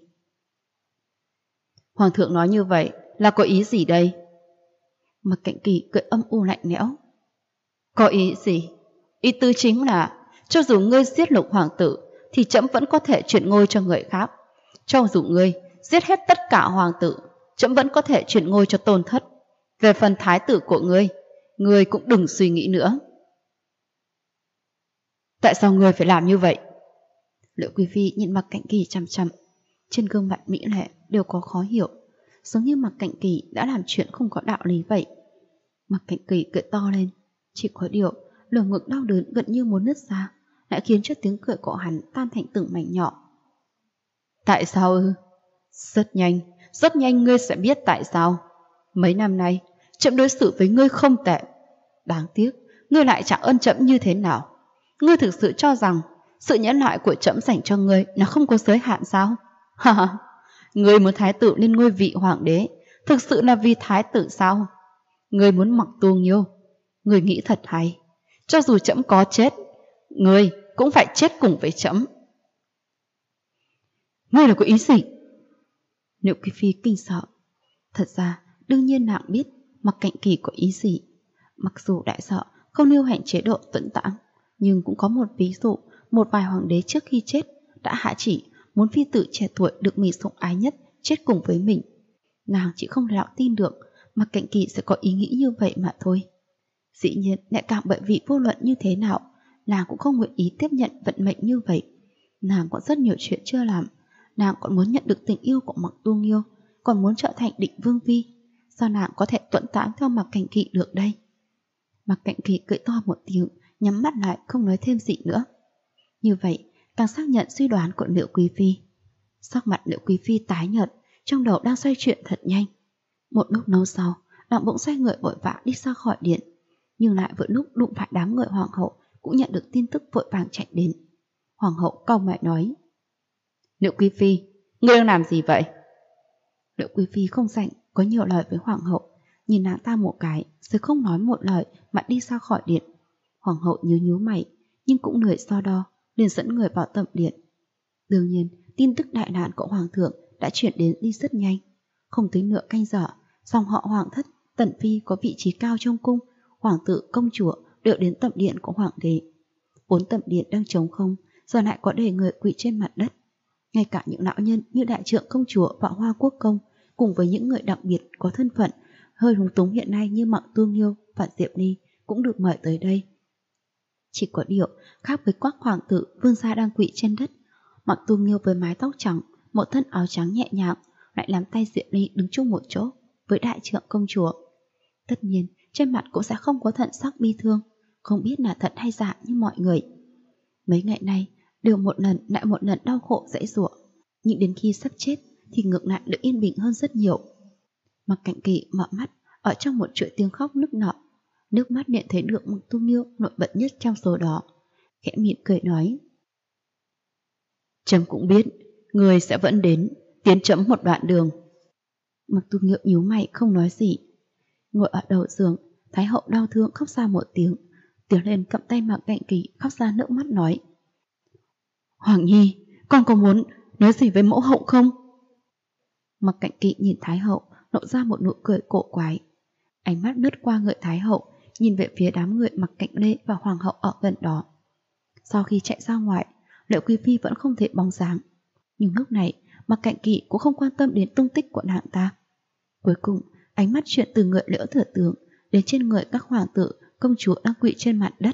Hoàng thượng nói như vậy là có ý gì đây? Mặc Cảnh Kỳ cười âm u lạnh lẽo. Có ý gì? Ý tứ chính là cho dù ngươi giết Lục Hoàng tử thì trẫm vẫn có thể chuyển ngôi cho người khác. Cho dù ngươi giết hết tất cả hoàng tử, trẫm vẫn có thể chuyển ngôi cho Tôn thất. Về phần thái tử của ngươi cũng đừng suy nghĩ nữa. Tại sao ngươi phải làm như vậy? Liễu Quý Phi nhìn Mặc Cảnh Kỳ chằm chằm, trên gương mặt mỹ lệ đều có khó hiểu, giống như Mặc Cảnh Kỳ đã làm chuyện không có đạo lý vậy. Mặc Cảnh Kỳ cười to lên, chỉ có điều lồng ngực đau đớn gần như muốn nứt ra, lại khiến cho tiếng cười của hắn tan thành từng mảnh nhỏ. Tại sao ư? Rất nhanh ngươi sẽ biết tại sao. Mấy năm nay, trẫm đối xử với ngươi không tệ. Đáng tiếc, ngươi lại trả ơn trẫm như thế nào? Ngươi thực sự cho rằng sự nhẫn nại của trẫm dành cho ngươi là không có giới hạn sao? Ha ha, ngươi muốn thái tử lên ngôi vị hoàng đế, thực sự là vì thái tử sao? Ngươi muốn Mặc Tu Nghiêu, ngươi nghĩ thật hay. Cho dù trẫm có chết, ngươi cũng phải chết cùng với trẫm. Ngươi là có ý gì? Liễu Quý Phi kinh sợ. Thật ra, đương nhiên nàng biết Mặc Cảnh Kỳ có ý gì. Mặc dù đại sợ không lưu hành chế độ tuẫn tãng, nhưng cũng có một ví dụ, một vài hoàng đế trước khi chết đã hạ chỉ muốn phi tử trẻ tuổi được mình sủng ái nhất chết cùng với mình. Nàng chỉ không lão tin được Mặc Cảnh Kỳ sẽ có ý nghĩ như vậy mà thôi. Dĩ nhiên lại càng bởi vì vô luận như thế nào, nàng cũng không nguyện ý tiếp nhận vận mệnh như vậy. Nàng có rất nhiều chuyện chưa làm. Nàng còn muốn nhận được tình yêu của Mặc Tu Nghiêu, còn muốn trở thành định vương phi. Sao nàng có thể tuẫn tãng theo Mặc Cảnh Kỳ được đây? Mặc Cảnh Kỳ cười to một tiếng, nhắm mắt lại không nói thêm gì nữa. Như vậy càng xác nhận suy đoán của Liễu Quý Phi. Sắc mặt Liễu Quý Phi tái nhợt, trong đầu đang xoay chuyển thật nhanh. Một lúc lâu sau, nàng bỗng xoay người vội vã đi ra khỏi điện, nhưng lại vừa lúc đụng phải đám người hoàng hậu cũng nhận được tin tức vội vàng chạy đến. Hoàng hậu cau mày nói: Liễu Quý Phi, ngươi đang làm gì vậy? Liễu Quý Phi không rảnh có nhiều lời với hoàng hậu, nhìn nàng ta một cái rồi không nói một lời mà đi ra khỏi điện. Hoàng hậu nhíu mày nhưng cũng lười so đo, liền dẫn người vào tẩm điện. Đương nhiên tin tức đại nạn của hoàng thượng đã chuyển đến đi rất nhanh. Không tới nửa canh giờ, dòng họ Hoàng thất, Tần phi có vị trí cao trong cung, hoàng tử, công chúa đều đến tẩm điện của hoàng đế. 4 tẩm điện đang trống không, giờ lại có đầy người quỳ trên mặt đất. Ngay cả những lão nhân như đại trượng công chúa và Hoa Quốc công, cùng với những người đặc biệt có thân phận hơi lúng túng hiện nay như Mặc Tu Nghiêu và Diệp Ni cũng được mời tới đây. Chỉ có điều khác với Quách hoàng tử vương gia đang quỵ trên đất, Mặc Tu Nghiêu với mái tóc trắng, một thân áo trắng nhẹ nhàng, lại làm tay Diệp Ly đứng chung một chỗ với đại trượng công chúa. Tất nhiên trên mặt cũng sẽ không có thần sắc bi thương, không biết là thật hay giả như mọi người. Mấy ngày nay đều một lần lại một lần đau khổ dãy giụa, nhưng đến khi sắp chết thì ngược lại được yên bình hơn rất nhiều. Mặc Cạnh Kỳ mở mắt ở trong một chuỗi tiếng khóc nức nở, nước mắt nhận thấy được Mặc Tu Nghiêu nổi bật nhất trong số đó, khẽ mỉm cười nói: "Trẫm cũng biết người sẽ vẫn đến, tiến trẫm một đoạn đường." Mặc Tu Nghiêu nhíu mày không nói gì. Ngồi ở đầu giường, Thái hậu đau thương khóc ra một tiếng, tiến lên cầm tay Mặc Cạnh Kỳ khóc ra nước mắt nói: "Hoàng nhi, con có muốn nói gì với mẫu hậu không?" Mặc Cạnh Kỳ nhìn Thái hậu, lộ ra một nụ cười cổ quái. Ánh mắt lướt qua người Thái hậu, nhìn về phía đám người Mặc Cạnh Lê và Hoàng hậu ở gần đó. Sau khi chạy ra ngoài, Liễu Quý phi vẫn không thấy bóng dáng. Nhưng lúc này, Mặc Cạnh Kỳ cũng không quan tâm đến tung tích của nàng ta. Cuối cùng, ánh mắt chuyển từ người Liễu thừa tướng đến trên người các hoàng tử, công chúa đang quỵ trên mặt đất.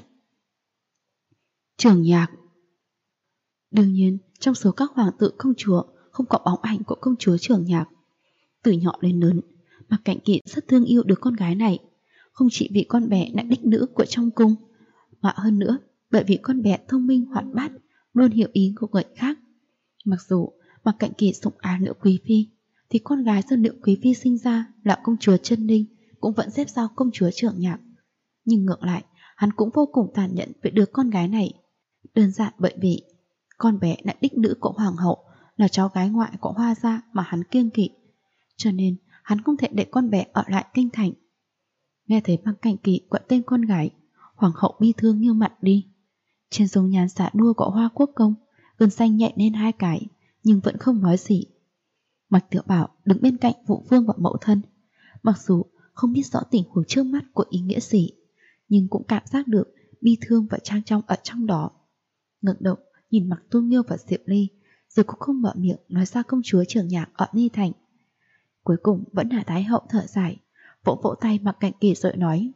Trường Nhạc. Đương nhiên, trong số các hoàng tử công chúa không có bóng ảnh của công chúa Trường Nhạc. Từ nhỏ đến lớn, Mặc Cạnh Kỳ rất thương yêu đứa con gái này, không chỉ vì con bé là đích nữ của trong cung, mà hơn nữa bởi vì con bé thông minh hoạt bát, luôn hiểu ý của người khác. Mặc dù Mặc Cạnh Kỳ sủng ái Liễu Quý phi, thì con gái do Liễu Quý phi sinh ra là công chúa Chân Ninh cũng vẫn xếp sau công chúa Trường Nhạc. Nhưng ngược lại, hắn cũng vô cùng tàn nhẫn với đứa con gái này, đơn giản bởi vì con bé là đích nữ của hoàng hậu, là cháu gái ngoại của Hoa gia mà hắn kiêng kỵ, cho nên hắn không thể để con bé ở lại kinh thành. Nghe thấy Mặc Cạnh Kỳ gọi tên con gái, hoàng hậu bi thương nghiêng mặt đi. Trên dung nhan xả nua của Hoa Quốc công, gân xanh nhẹ lên hai cái, nhưng vẫn không nói gì. Mạch Tiểu Bảo đứng bên cạnh Vũ Vương và mẫu thân, mặc dù không biết rõ tình huống trước mắt của ý nghĩa gì, nhưng cũng cảm giác được bi thương và trang trọng ở trong đó. Ngẩng đầu nhìn Mặc Tu Nghiêu và Diệp Ly, rồi cũng không mở miệng nói ra công chúa Trường Nhạc ở Ni Thành. Cuối cùng vẫn là Thái hậu thở dài, vỗ vỗ tay Mặc Cạnh Kỳ rồi nói: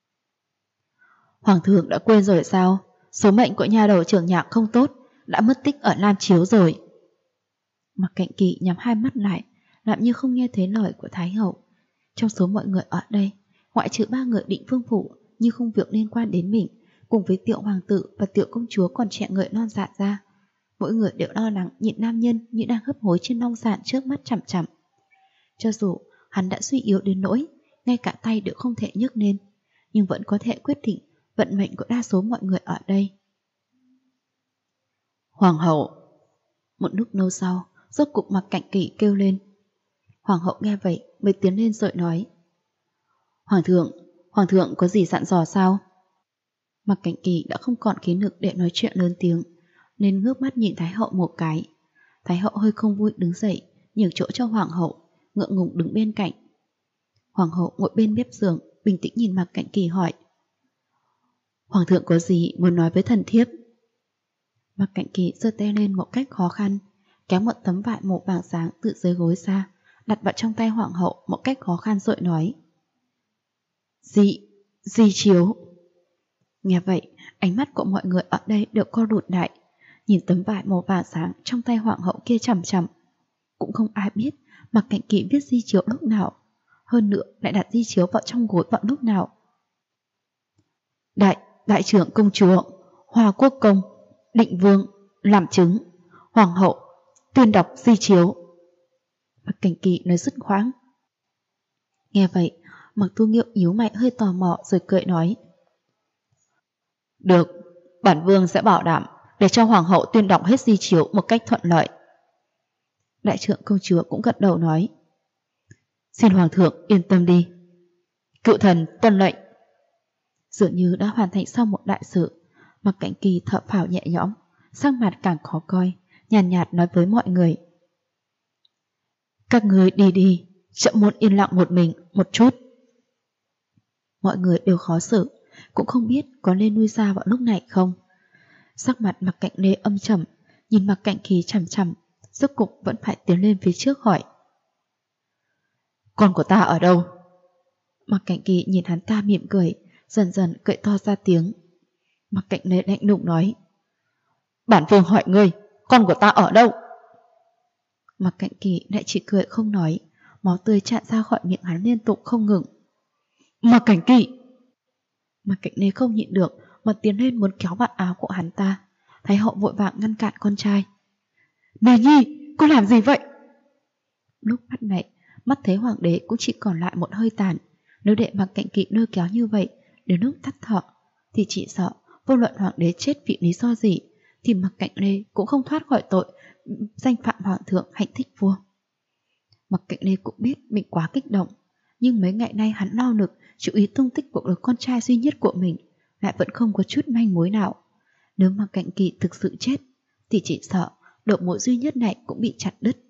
"Hoàng thượng đã quên rồi sao? Số mệnh của nhà đầu Trường Nhạc không tốt, đã mất tích ở Lam Chiếu rồi." Mặc Cạnh Kỳ nhắm hai mắt lại, làm như không nghe thấy lời của Thái hậu. Trong số mọi người ở đây, ngoại trừ ba người Định Vương phủ như không việc liên quan đến mình, cùng với Tiểu hoàng tử và Tiểu công chúa còn trẻ người non dạ ra, mỗi người đều lo lắng nhìn nam nhân như đang hấp hối trên nông sản trước mắt chằm chằm. Cho dù hắn đã suy yếu đến nỗi ngay cả tay đều không thể nhấc lên, nhưng vẫn có thể quyết định vận mệnh của đa số mọi người ở đây. Hoàng hậu. Một lúc lâu sau, rốt cục Mặc Cạnh Kỳ kêu lên. Hoàng hậu nghe vậy mới tiến lên rồi nói: Hoàng thượng có gì dặn dò sao? Mặc Cạnh Kỳ đã không còn khí lực để nói chuyện lớn tiếng, nên ngước mắt nhìn Thái hậu một cái. Thái hậu hơi không vui đứng dậy, nhường chỗ cho Hoàng hậu, ngượng ngùng đứng bên cạnh. Hoàng hậu ngồi bên bếp giường, bình tĩnh nhìn Mặc Cạnh Kỳ hỏi: Hoàng thượng có gì muốn nói với thần thiếp? Mặc Cạnh Kỳ giơ tay lên một cách khó khăn, kéo một tấm vải màu vàng sáng từ dưới gối ra, đặt vào trong tay hoàng hậu một cách khó khăn rồi nói: Di chiếu. Nghe vậy, ánh mắt của mọi người ở đây đều co rụt lại, nhìn tấm vải màu vàng sáng trong tay hoàng hậu kia chằm chằm. Cũng không ai biết Mặc Cạnh Kỳ viết di chiếu lúc nào, hơn nữa lại đặt di chiếu vào trong gối vào lúc nào. Đại trưởng công chúa, Hoa Quốc công, Định Vương làm chứng, hoàng hậu tuyên đọc di chiếu. Mặc Cạnh Kỳ nói dứt khoáng. Nghe vậy, Mặc Tu Nghiêu nhíu mày hơi tò mò rồi cười nói: Được, bản vương sẽ bảo đảm để cho hoàng hậu tuyên đọc hết di chiếu một cách thuận lợi. Đại trưởng công chúa cũng gật đầu nói: Xin hoàng thượng yên tâm đi. Cựu thần tuân lệnh. Dường như đã hoàn thành xong một đại sự, Mặc Cạnh Kỳ thở phào nhẹ nhõm, sắc mặt càng khó coi, nhàn nhạt nói với mọi người: Các người đi đi, chậm muốn yên lặng một mình một chút. Mọi người đều khó xử, cũng không biết có nên lui ra vào lúc này không. Sắc mặt Mặc Cạnh Lê âm trầm, nhìn Mặc Cạnh Kỳ chằm chằm, rốt cục vẫn phải tiến lên phía trước hỏi: Con của ta ở đâu? Mặc Cạnh Kỳ nhìn hắn ta mỉm cười, dần dần cười to ra tiếng: Mặc Cạnh Lê lạnh lùng nói. Bản vương hỏi ngươi, con của ta ở đâu? Mặc Cạnh Kỳ lại chỉ cười không nói, máu tươi tràn ra khỏi miệng hắn liên tục không ngừng. Mặc Cảnh Kỳ! Mặc Cạnh Lê không nhịn được mà tiến lên muốn kéo vạt áo của hắn ta. Thái hậu vội vàng ngăn cản con trai. Nề nhi, cô làm gì vậy? Lúc bắt này, mắt thấy hoàng đế cũng chỉ còn lại một hơi tàn. Nếu để Mặc Cạnh Kỳ lôi kéo như vậy, đến lúc tắt thở, thì chỉ sợ vô luận hoàng đế chết vì lý do gì, thì Mặc Cạnh Lê cũng không thoát khỏi tội danh phạm hoàng thượng hạnh thích vua. Mặc Cạnh Lê cũng biết mình quá kích động, nhưng mấy ngày nay hắn lo nực chú ý tung tích của đứa con trai duy nhất của mình, lại vẫn không có chút manh mối nào. Nếu Mặc Cạnh Kỳ thực sự chết, thì chỉ sợ đầu mối duy nhất này cũng bị chặt đứt.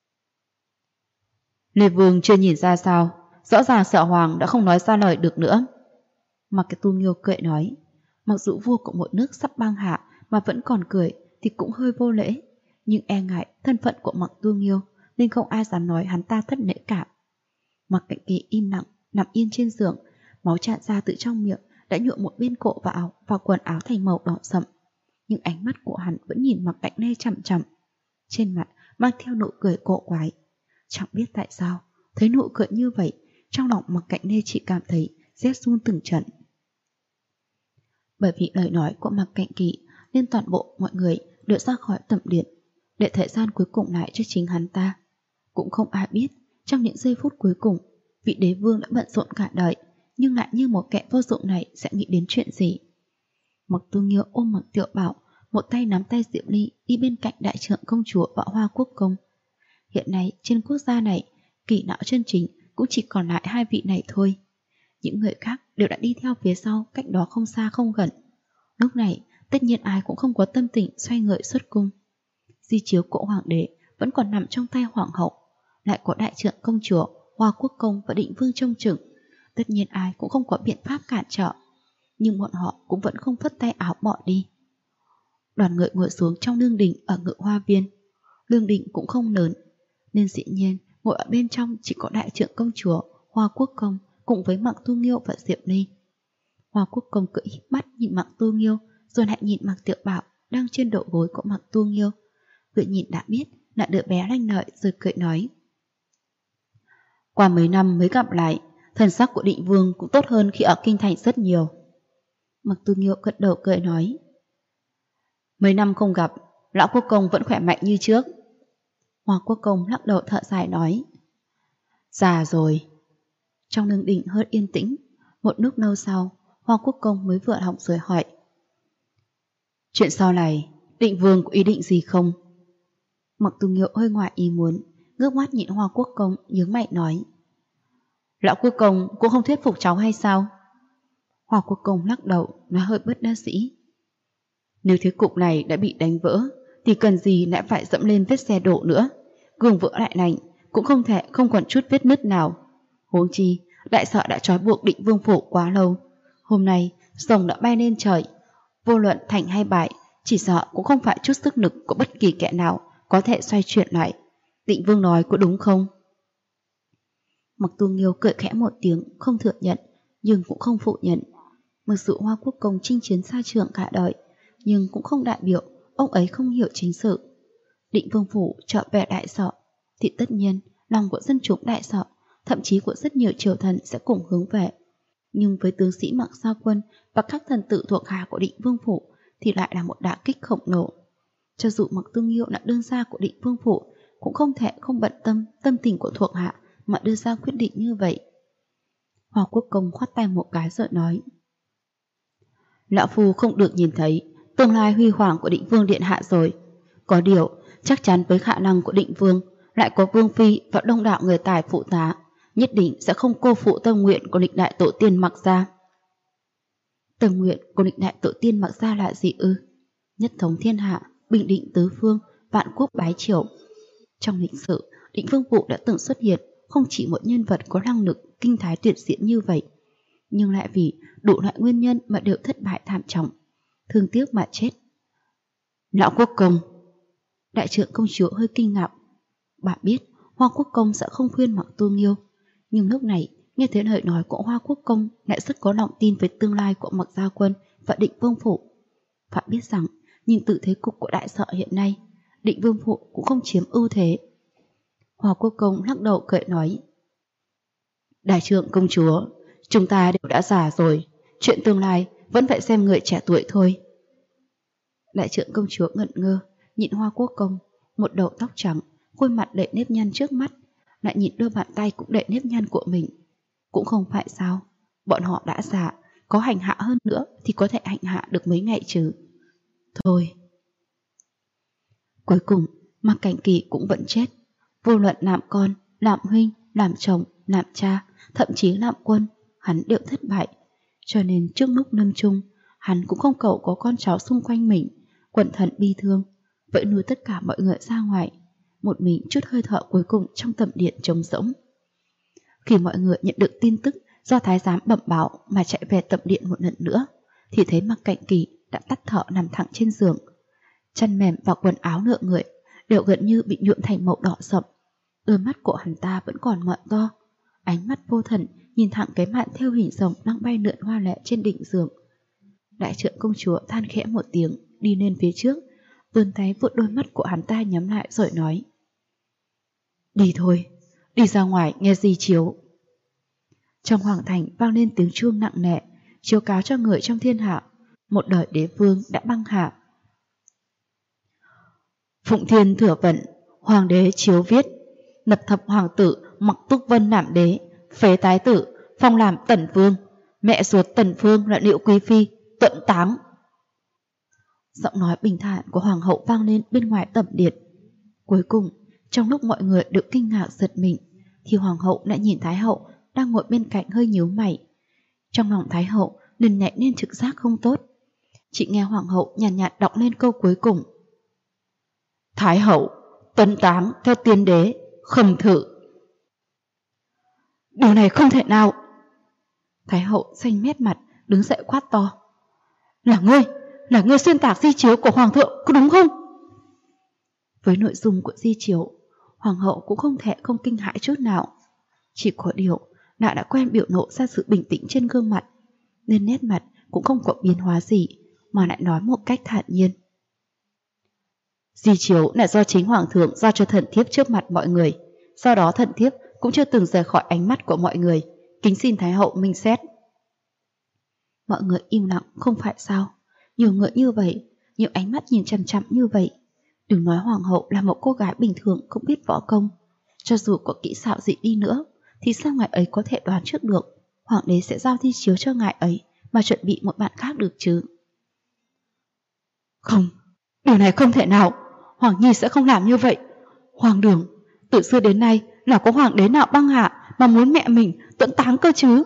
Lê Vương chưa nhìn ra sao, rõ ràng sợ hoàng đã không nói ra lời được nữa. Mặc Tu Nghiêu cười nói, mặc dù vua của một nước sắp băng hạ mà vẫn còn cười thì cũng hơi vô lễ, nhưng e ngại thân phận của Mặc Tu Nghiêu nên không ai dám nói hắn ta thất lễ cả. Mặc Cạnh Kỳ im lặng nằm yên trên giường, máu tràn ra từ trong miệng đã nhuộm một bên cổ và quần áo thành màu đỏ sậm, nhưng ánh mắt của hắn vẫn nhìn Mặc Cạnh Lê chằm chằm, trên mặt mang theo nụ cười cổ quái. Chẳng biết tại sao, thấy nụ cười như vậy, trong lòng Mặc Cạnh Lê chỉ cảm thấy rét run từng trận. Bởi vì lời nói của Mặc Cạnh Kỳ nên toàn bộ mọi người được ra khỏi tẩm điện, để thời gian cuối cùng lại cho chính hắn ta. Cũng không ai biết trong những giây phút cuối cùng, vị đế vương đã bận rộn cả đời, nhưng lại như một kẻ vô dụng này sẽ nghĩ đến chuyện gì. Mặc Tu Nghiêu ôm Mặc Tiểu Bảo, một tay nắm tay Diệu Ly đi bên cạnh đại trưởng công chúa và Hoa Quốc công. Hiện nay trên quốc gia này, kỳ não chân chính cũng chỉ còn lại hai vị này thôi. Những người khác đều đã đi theo phía sau, cách đó không xa không gần. Lúc này tất nhiên ai cũng không có tâm tình xoay người xuất cung. Di chiếu của hoàng đế vẫn còn nằm trong tay hoàng hậu, lại có đại trưởng công chúa, Hoa Quốc công và Định Vương trông chừng. Tất nhiên ai cũng không có biện pháp cản trở, nhưng bọn họ cũng vẫn không phất tay áo bỏ đi. Đoàn người ngồi xuống trong lương đình ở Ngự Hoa Viên. Lương đình cũng không lớn, nên dĩ nhiên ngồi ở bên trong chỉ có đại trưởng công chúa, Hoa Quốc công cùng với Mặc Tu Nghiêu và Diệu Ly. Hoa Quốc công cười híp mắt nhìn Mặc Tu Nghiêu, rồi lại nhìn Mặc Tiểu Bảo đang trên đầu gối của Mặc Tu Nghiêu. Vừa nhìn đã biết là đứa bé lanh lợi, rồi cười nói: Qua mấy năm mới gặp lại, thần sắc của Định Vương cũng tốt hơn khi ở kinh thành rất nhiều. Mặc Tu Nghiêu gật đầu cười nói: Mấy năm không gặp, lão quốc công vẫn khỏe mạnh như trước. Hoa Quốc công lắc đầu thở dài nói: Già rồi. Trong lương đình hơi yên tĩnh. Một lúc lâu sau, Hoa Quốc công mới vừa họng rồi hỏi: Chuyện sau này, Định Vương có ý định gì không? Mặc Tu Nghiêu hơi ngoài ý muốn, ngước mắt nhìn Hoa Quốc công, nhướng mày nói: Lão quốc công cũng không thuyết phục cháu hay sao? Hoa Quốc công lắc đầu, nói hơi bất đắc dĩ: Nếu thế cục này đã bị đánh vỡ, thì cần gì lại phải dẫm lên vết xe đổ nữa. Gương vỡ lại lành cũng không thể không còn chút vết nứt nào. Huống chi đại sợ đã trói buộc Định Vương phủ quá lâu. Hôm nay rồng đã bay lên trời, vô luận thành hay bại, chỉ sợ cũng không phải chút sức lực của bất kỳ kẻ nào có thể xoay chuyển lại. Định Vương nói có đúng không? Mặc Tu Nghiêu cười khẽ một tiếng, không thừa nhận nhưng cũng không phủ nhận. Mặc dù Hoa Quốc công chinh chiến xa trường cả đời, nhưng cũng không đại biểu ông ấy không hiểu chính sự. Định Vương phủ trở về đại sở, thì tất nhiên lòng của dân chúng đại sở, thậm chí của rất nhiều triều thần sẽ cùng hướng về. Nhưng với tướng sĩ Mặc Gia Quân và các thần tử thuộc hạ của Định Vương phủ thì lại là một đả kích khổng lồ. Cho dù Mặc Tu Nghiêu là đương gia của Định Vương phủ, cũng không thể không bận tâm tình của thuộc hạ mà đưa ra quyết định như vậy. Hoa Quốc công khoát tay một cái rồi nói: Lão phu không được nhìn thấy tương lai huy hoàng của Định Vương điện hạ rồi. Có điều chắc chắn với khả năng của Định Vương, lại có Vương phi và đông đảo người tài phụ tá, nhất định sẽ không cô phụ tâm nguyện của lịch đại tổ tiên Mặc gia. Tâm nguyện của lịch đại tổ tiên Mặc gia là gì ư? Nhất thống thiên hạ, bình định tứ phương, vạn quốc bái triều. Trong lịch sử, Định Vương phủ đã từng xuất hiện không chỉ một nhân vật có năng lực kinh thái tuyệt diễm như vậy, nhưng lại vì đủ loại nguyên nhân mà đều thất bại thảm trọng, thương tiếc mà chết. Lão quốc công. Đại trưởng công chúa hơi kinh ngạc. Bà biết Hoa Quốc công sẽ không khuyên Mặc Tu Nghiêu, nhưng lúc này nghe thấy lời nói của Hoa Quốc công lại rất có lòng tin về tương lai của Mặc Gia Quân và Định Vương phủ, Phải biết rằng, nhìn từ thế cục của đại sở hiện nay, Định Vương Phủ cũng không chiếm ưu thế. Hoa Quốc Công lắc đầu cười nói: Đại trượng công chúa, chúng ta đều đã già rồi, chuyện tương lai vẫn phải xem người trẻ tuổi thôi. Đại trượng công chúa ngẩn ngơ, nhìn Hoa Quốc Công, một đầu tóc trắng, khuôn mặt đầy nếp nhăn trước mắt, lại nhìn đôi bàn tay cũng đầy nếp nhăn của mình. Cũng không phải sao, bọn họ đã già, có hành hạ hơn nữa thì có thể hành hạ được mấy ngày chứ. Thôi. Cuối cùng, Mạc Cảnh Kỳ cũng vẫn chết. Vô luận làm con, làm huynh, làm chồng, làm cha, thậm chí làm quân, hắn đều thất bại. Cho nên trước lúc lâm chung, hắn cũng không cầu có con cháu xung quanh mình, quẩn thận bi thương, vậy nuôi tất cả mọi người ra ngoài, một mình chút hơi thở cuối cùng trong tầm điện trống rỗng. Khi mọi người nhận được tin tức do thái giám bẩm báo mà chạy về tầm điện một lần nữa, thì thấy Mạc Cảnh Kỳ đã tắt thở nằm thẳng trên giường. Chăn mềm và quần áo nửa người đều gần như bị nhuộm thành màu đỏ sậm. Đôi mắt của hắn ta vẫn còn mở to, ánh mắt vô thần nhìn thẳng cái mạn theo hình rồng đang bay lượn hoa lệ trên đỉnh giường. Đại trượng công chúa than khẽ một tiếng, đi lên phía trước, vươn tay vuốt đôi mắt của hắn ta nhắm lại rồi nói: Đi thôi, đi ra ngoài nghe di chiếu. Trong hoàng thành vang lên tiếng chuông nặng nề, chiếu cáo cho người trong thiên hạ, một đời đế vương đã băng hạ. Phụng Thiên Thừa Vận, hoàng đế chiếu viết: lập thập hoàng tử Mặc Túc Vân làm đế, phế tái tử, phong làm Tần Vương, mẹ ruột Tần Phương là Liễu Quý Phi, tuẫn táng. Giọng nói bình thản của hoàng hậu vang lên bên ngoài tẩm điện. Cuối cùng, trong lúc mọi người đều kinh ngạc giật mình, thì hoàng hậu lại nhìn thái hậu đang ngồi bên cạnh hơi nhíu mày. Trong lòng thái hậu liền nhảy lên trực giác không tốt. Chị nghe hoàng hậu nhàn nhạt đọc lên câu cuối cùng: Thái hậu tuấn táng theo tiên đế Khâm Thử. Điều này không thể nào. Thái hậu xanh mét mặt đứng dậy quát to: Là ngươi xuyên tạc di chiếu của hoàng thượng có đúng không? Với nội dung của di chiếu, hoàng hậu cũng không thể không kinh hãi chút nào. Chỉ có điều nàng đã quen biểu lộ ra sự bình tĩnh trên gương mặt, nên nét mặt cũng không có biến hóa gì, mà lại nói một cách thản nhiên: Di chiếu là do chính hoàng thượng giao cho thần thiếp trước mặt mọi người, sau đó thần thiếp cũng chưa từng rời khỏi ánh mắt của mọi người, kính xin thái hậu minh xét. Mọi người im lặng không phải sao, nhiều người như vậy, nhiều ánh mắt nhìn chằm chằm như vậy. Đừng nói hoàng hậu là một cô gái bình thường cũng biết võ công, cho dù có kỹ xảo gì đi nữa, thì sao ngài ấy có thể đoán trước được hoàng đế sẽ giao di chiếu cho ngài ấy mà chuẩn bị một bạn khác được chứ? Không, điều này không thể nào, Hoàng Nhi sẽ không làm như vậy. Hoàng đường, từ xưa đến nay là có hoàng đế nào băng hạ mà muốn mẹ mình tuẫn táng cơ chứ?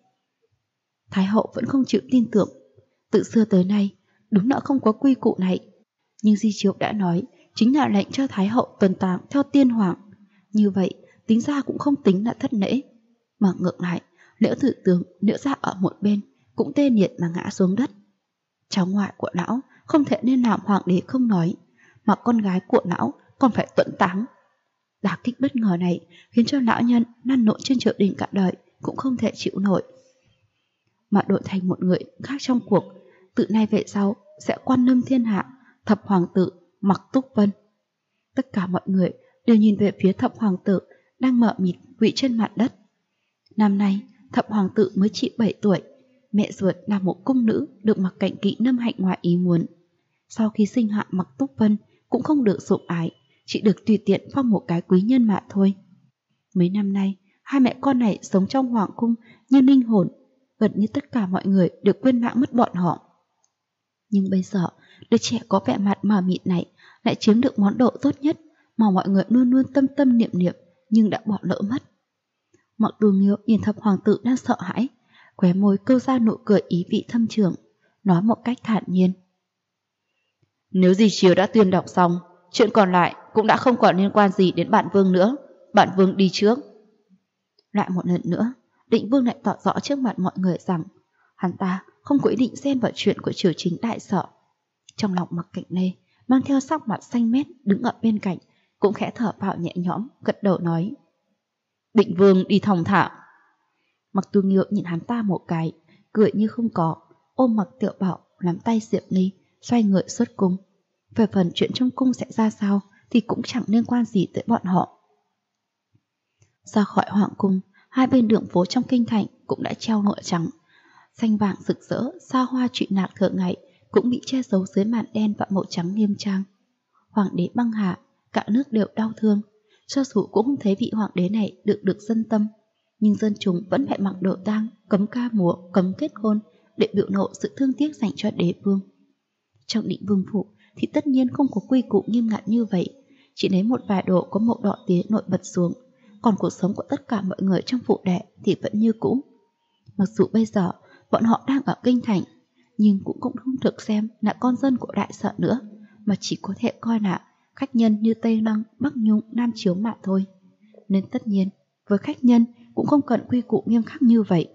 Thái hậu vẫn không chịu tin tưởng. Từ xưa tới nay đúng là không có quy củ này, nhưng di chiếu đã nói chính là lệnh cho thái hậu tuần táng theo tiên hoàng. Như vậy tính ra cũng không tính là thất lễ, mà ngược lại Liễu Thừa Tướng liễu ra ở một bên cũng tê liệt mà ngã xuống đất. Cháu ngoại của lão không thể nên làm hoàng đế không nói, mà con gái của lão còn phải tuẫn táng. Đả kích bất ngờ này khiến cho lão nhân lăn lộn trên triều đình cả đời cũng không thể chịu nổi, mà đổi thành một người khác trong cuộc. Từ nay về sau sẽ quan lâm thiên hạ thập hoàng tử Mặc Túc Vân. Tất cả mọi người đều nhìn về phía thập hoàng tử đang mờ mịt quỵ trên mặt đất. Năm nay thập hoàng tử mới chỉ 7 tuổi, mẹ ruột là một cung nữ được Mạc Cảnh Kỵ nâm hạnh ngoài ý muốn. Sau khi sinh hạ Mặc Túc Vân cũng không được sủng ái, chỉ được tùy tiện phong một cái quý nhân mà thôi. Mấy năm nay hai mẹ con này sống trong hoàng cung như linh hồn, gần như tất cả mọi người đều quên lãng mất bọn họ. Nhưng bây giờ đứa trẻ có vẻ mặt mờ mịt này lại chiếm được món đồ tốt nhất mà mọi người luôn luôn tâm tâm niệm niệm nhưng đã bỏ lỡ mất. Mặc Dù Nghiêu nhìn thập hoàng tử đang sợ hãi, khóe môi câu ra nụ cười ý vị thâm trường, nói một cách thản nhiên: Nếu di chiếu đã tuyên đọc xong, chuyện còn lại cũng đã không còn liên quan gì đến bản vương nữa. Bản vương đi trước. Lại một lần nữa, Định Vương lại tỏ rõ trước mặt mọi người rằng hắn ta không có ý định xen vào chuyện của triều chính đại sở. Trong lòng Mạc Cảnh Lê mang theo sắc mặt xanh mét đứng ở bên cạnh cũng khẽ thở phào nhẹ nhõm, gật đầu nói: Định Vương đi thong thả. Mặc Dù Nghiêu nhìn hắn ta một cái, cười như không có, ôm Mặc Tiểu Bảo nắm tay Diệp Ly, xoay người xuất cung. Về phần chuyện trong cung sẽ ra sao thì cũng chẳng liên quan gì tới bọn họ. Ra khỏi hoàng cung, hai bên đường phố trong kinh thành cũng đã treo ngựa trắng. Xanh vàng rực rỡ, xa hoa trụy lạc thường ngày cũng bị che giấu dưới màn đen và màu trắng nghiêm trang. Hoàng đế băng hà, cả nước đều đau thương. Cho dù cũng không thấy vị hoàng đế này được dân tâm, nhưng dân chúng vẫn phải mặc đồ tang, cấm ca múa, cấm kết hôn để biểu lộ sự thương tiếc dành cho đế vương. Trong Định Vương phủ thì tất nhiên không có quy củ nghiêm ngặt như vậy, chỉ lấy một vài đồ có màu đỏ tía nổi bật xuống, còn cuộc sống của tất cả mọi người trong phủ đệ thì vẫn như cũ. Mặc dù bây giờ bọn họ đang ở kinh thành, nhưng cũng không thực xem là con dân của đại sở nữa, mà chỉ có thể coi là khách nhân như Tây Lăng, Bắc Nhung, Nam Chiếu mà thôi. Nên tất nhiên với khách nhân cũng không cần quy củ nghiêm khắc như vậy.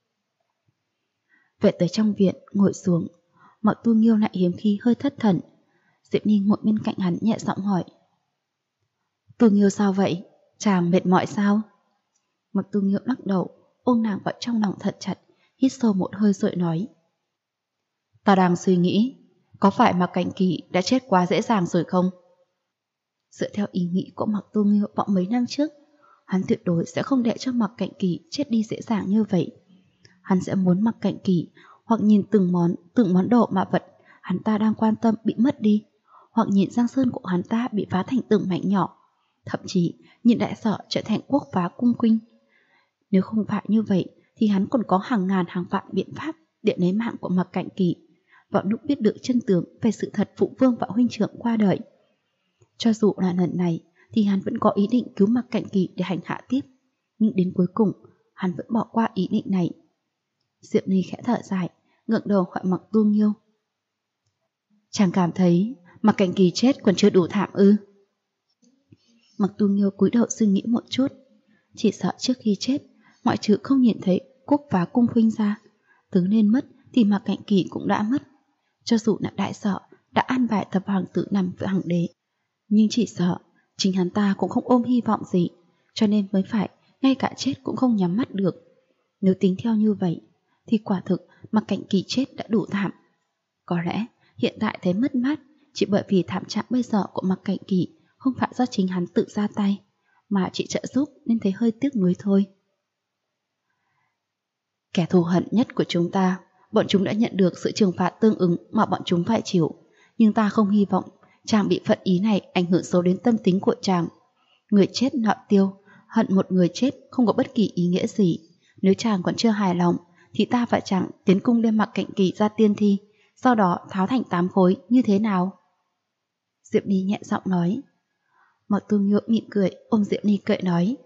Về tới trong viện, ngồi xuống, Mạc Tu Nghiêu lại hiếm khi hơi thất thần. Diệp Nhi ngồi bên cạnh hắn nhẹ giọng hỏi: Tu Nghiêu sao vậy? Chàng mệt mỏi sao? Mạc Tu Nghiêu lắc đầu, ôm nàng vào trong lòng thật chặt, hít sâu một hơi rồi nói: Ta đang suy nghĩ, có phải Mạc Cảnh Kỳ đã chết quá dễ dàng rồi không? Dựa theo ý nghĩ của Mạc Tu Nghiêu vào mấy năm trước, hắn tuyệt đối sẽ không để cho Mạc Cảnh Kỳ chết đi dễ dàng như vậy. Hắn sẽ muốn Mạc Cảnh Kỳ hoặc nhìn từng món đồ mà vật hắn ta đang quan tâm bị mất đi, hoặc nhìn giang sơn của hắn ta bị phá thành từng mảnh nhỏ, thậm chí nhìn đại sở trở thành quốc phá cung quinh. Nếu không phải như vậy thì hắn còn có hàng ngàn hàng vạn biện pháp để lấy mạng của Mạc Cảnh Kỳ vào lúc biết được chân tướng về sự thật phụ vương và huynh trưởng qua đời. Cho dù là lần này thì hắn vẫn có ý định cứu Mạc Cảnh Kỳ để hành hạ tiếp, nhưng đến cuối cùng hắn vẫn bỏ qua ý định này. Diệp Ly khẽ thở dài, ngẩng đầu hỏi Mạc Tu Nghiêu: Chàng cảm thấy Mạc Cảnh Kỳ chết còn chưa đủ thảm ư? Mạc Tu Nghiêu cúi đầu suy nghĩ một chút, chỉ sợ trước khi chết, ngoại trừ không nhìn thấy quốc phá cung huynh ra, tướng nên mất thì Mạc Cảnh Kỳ cũng đã mất. Cho dù là đại sở đã an bài thập hoàng tử nằm với hoàng đế, nhưng chỉ sợ chính hắn ta cũng không ôm hy vọng gì, cho nên mới phải ngay cả chết cũng không nhắm mắt được. Nếu tính theo như vậy thì quả thực Mạc Cảnh Kỳ chết đã đủ thảm. Có lẽ hiện tại thấy mất mát chỉ bởi vì thảm trạng bây giờ của Mạc Cảnh Kỳ không phải do chính hắn tự ra tay, mà chỉ trợ giúp nên thấy hơi tiếc nuối thôi. Kẻ thù hận nhất của chúng ta, bọn chúng đã nhận được sự trừng phạt tương ứng mà bọn chúng phải chịu, nhưng ta không hy vọng chàng bị phận ý này ảnh hưởng xấu đến tâm tính của chàng. Người chết nợ tiêu, hận một người chết không có bất kỳ ý nghĩa gì. Nếu chàng còn chưa hài lòng thì ta và chàng tiến cung đem Mạc Cảnh Kỳ ra tiên thi, sau đó tháo thành 8 khối, như thế nào? Diệp Ly nhẹ giọng nói. Mạc Tu Nghiêu mỉm cười ôm Diệp Ly cười nói: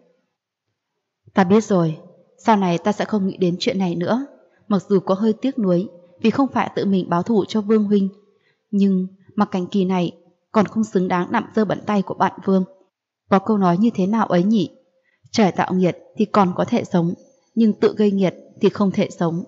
Ta biết rồi, sau này ta sẽ không nghĩ đến chuyện này nữa. Mặc dù có hơi tiếc nuối vì không phải tự mình báo thù cho Vương huynh, nhưng Mạc Cảnh Kỳ này còn không xứng đáng nằm dơ bẩn tay của bạn Vương. Có câu nói như thế nào ấy nhỉ? Trời tạo nghiệt thì còn có thể sống, nhưng tự gây nghiệt thì không thể sống.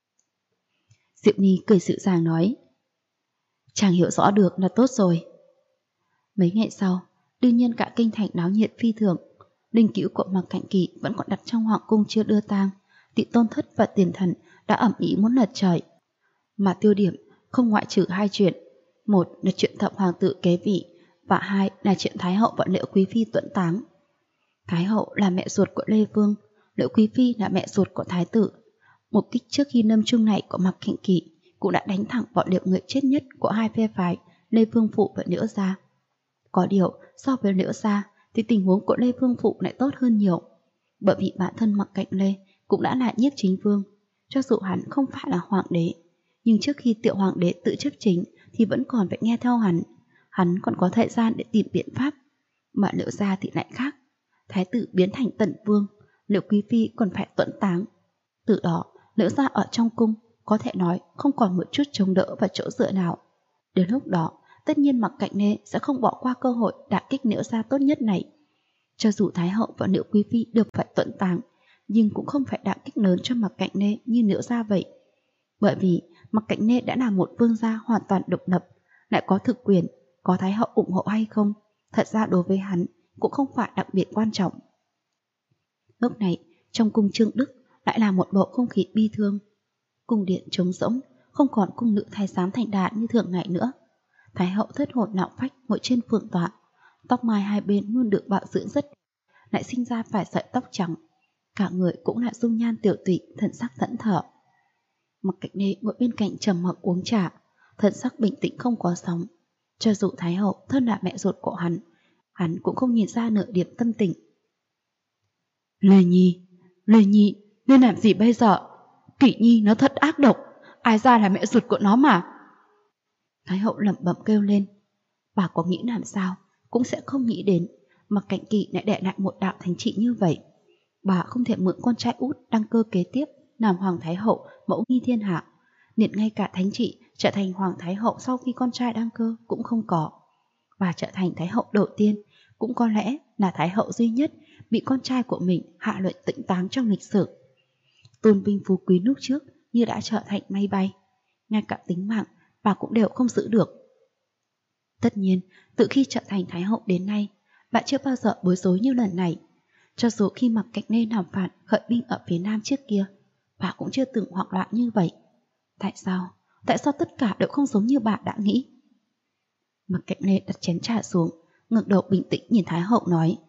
Diệp Nhi cười dịu dàng nói: Chàng hiểu rõ được là tốt rồi. Mấy ngày sau, đương nhiên cả kinh thành náo nhiệt phi thường. Linh cữu của Mạc Cảnh Kỳ vẫn còn đặt trong hoàng cung chưa đưa tang. Tị Tôn Thất và Tiền Thần đã ầm ĩ muốn lật trời. Mà tiêu điểm không ngoại trừ 2 chuyện. Một là chuyện thập hoàng tử kế vị, và 2 là chuyện Thái hậu và Liễu Quý Phi tuẫn táng. Thái hậu là mẹ ruột của Lê Vương, Liễu Quý Phi là mẹ ruột của Thái tử. Một kích trước khi lâm chung này của Mạc Cảnh Kỳ cũng đã đánh thẳng vào liều người chết nhất của hai phe phái Lê Vương Phụ và Liễu Gia. Có điều so với Liễu Gia thì tình huống của Lê Vương Phụ lại tốt hơn nhiều, bởi vì bản thân Mạc Cảnh Lê cũng đã là nhiếp chính vương. Cho dù hắn không phải là hoàng đế, nhưng trước khi tiểu hoàng đế tự chấp chính thì vẫn còn phải nghe theo hắn còn có thời gian để tìm biện pháp. Mà Liễu Gia thì lại khác, Thái tử biến thành tần vương, Liễu Quý Phi còn phải tuẫn táng. Từ đó Liễu Gia ở trong cung có thể nói không còn một chút chống đỡ và chỗ dựa nào. Đến lúc đó tất nhiên Mạc Cảnh Lê sẽ không bỏ qua cơ hội đả kích Liễu Gia tốt nhất này. Cho dù Thái hậu và Liễu Quý Phi được phải tuẫn táng, nhưng cũng không phải đả kích lớn cho Mạc Cảnh Lê như Liễu Gia vậy. Bởi vì Mạc Cảnh Lê đã là một vương gia hoàn toàn độc lập, lại có thực quyền, có Thái hậu ủng hộ hay không, thật ra đối với hắn cũng không phải đặc biệt quan trọng. Lúc này trong cung Trương Đức lại là một bộ không khí bi thương. Cung điện trống rỗng, không còn cung nữ thái giám thành đàn như thường ngày nữa. Thái hậu thất hồn lạc phách ngồi trên phượng tọa, tóc mai hai bên luôn được bảo dưỡng rất, lại sinh ra vài sợi tóc trắng, cả người cũng là dung nhan tiểu tụy, thần sắc thẫn thờ. Mặc Cạnh Nê ngồi bên cạnh trầm mặc uống trà, thần sắc bình tĩnh không có sóng. Cho dù Thái hậu thân là mẹ ruột của hắn cũng không nhìn ra nửa điểm tâm tình. Lê Nhi, nên làm gì bây giờ? Kỷ Nhi nó thật ác độc, ai ra là mẹ ruột của nó mà. Thái hậu lẩm bẩm kêu lên. Bà có nghĩ làm sao cũng sẽ không nghĩ đến Mặc Cảnh Kỳ lại đẻ lại một đạo thánh trị như vậy. Bà không thể mượn con trai út đăng cơ kế tiếp làm hoàng thái hậu mẫu nghi thiên hạ, nên ngay cả thánh trị trở thành hoàng thái hậu sau khi con trai đăng cơ cũng không có. Bà trở thành thái hậu đầu tiên, cũng có lẽ là thái hậu duy nhất bị con trai của mình hạ lệnh tĩnh táng trong lịch sử. Tôn vinh phú quý lúc trước như đã trở thành mây bay, ngay cả tính mạng bà cũng đều không giữ được. Tất nhiên, từ khi trở thành thái hậu đến nay, bà chưa bao giờ bối rối như lần này. Cho dù khi Mặc Cạnh Nê làm phản khởi binh ở phía Nam trước kia, bà cũng chưa từng hoảng loạn như vậy. Tại sao tất cả đều không giống như bà đã nghĩ? Mặc Cạnh Nê đặt chén trà xuống, ngẩng đầu bình tĩnh nhìn Thái hậu nói: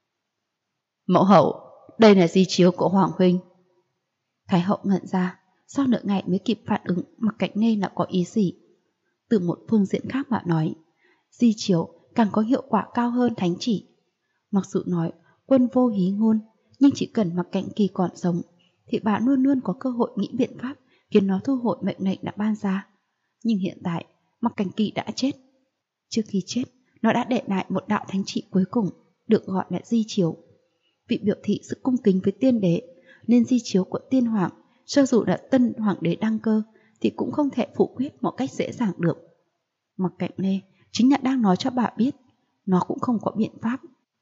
Mẫu hậu, đây là di chiếu của Hoàng huynh. Thái hậu ngẩn ra, sau nửa ngày mới kịp phản ứng Mặc Cạnh Nê là có ý gì. Từ một phương diện khác mà nói, di chiếu càng có hiệu quả cao hơn thánh chỉ. Mặc dù nói quân vô hí ngôn, nhưng chỉ cần Mặc Cảnh Kỳ còn sống thì bà luôn luôn có cơ hội nghĩ biện pháp khiến nó thu hồi mệnh lệnh đã ban ra. Nhưng hiện tại Mặc Cảnh Kỳ đã chết. Trước khi chết, nó đã để lại một đạo thánh trị cuối cùng, được gọi là di chiếu. Vì biểu thị sự cung kính với tiên đế, nên di chiếu của tiên hoàng, cho dù là tân hoàng đế đăng cơ, thì cũng không thể phủ quyết một cách dễ dàng được. Mặc Cạnh Lê chính là đang nói cho bà biết, nó cũng không có biện pháp.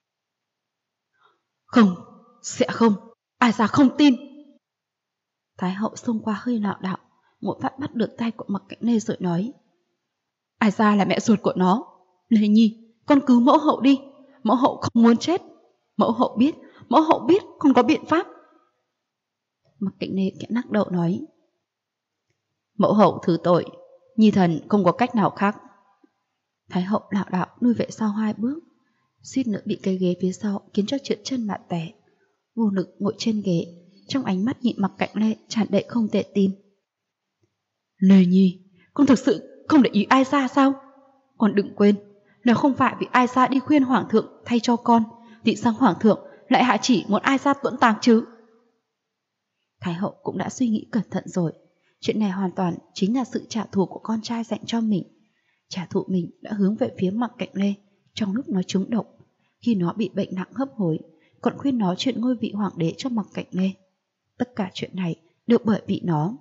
Không, sẽ không, ai ra không tin. Thái hậu xông qua hơi lạo đạo, một phát bắt được tay của Mặc Cạnh Lê rồi nói: Ai ra là mẹ ruột của nó. Lê Nhi, con cứu mẫu hậu đi, mẫu hậu không muốn chết. Mẫu hậu biết con có biện pháp. Mặc Cạnh Lê khẽ lắc đầu nói: Mẫu hậu thứ tội, nhi thần không có cách nào khác. Thái hậu lảo đảo lui về sau 2 bước, suýt nữa bị cái ghế phía sau khiến cho trượt chân mà té, vô lực ngồi trên ghế, trong ánh mắt nhìn Mặc Cạnh Lê tràn đầy không thể tin. Lê Nhi, con thực sự không để ý ai ra sao? Con đừng quên, nếu không phải vì ai ra đi khuyên hoàng thượng thay cho con, thì sang hoàng thượng lại hạ chỉ muốn ai ra tuẫn táng chứ. Thái hậu cũng đã suy nghĩ cẩn thận rồi, chuyện này hoàn toàn chính là sự trả thù của con trai dành cho mình. Trả thù mình đã hướng về phía Mặc Cạnh Lê trong lúc nó trúng độc, khi nó bị bệnh nặng hấp hối, còn khuyên nó chuyện ngôi vị hoàng đế cho Mặc Cạnh Lê. Tất cả chuyện này đều bởi vì nó.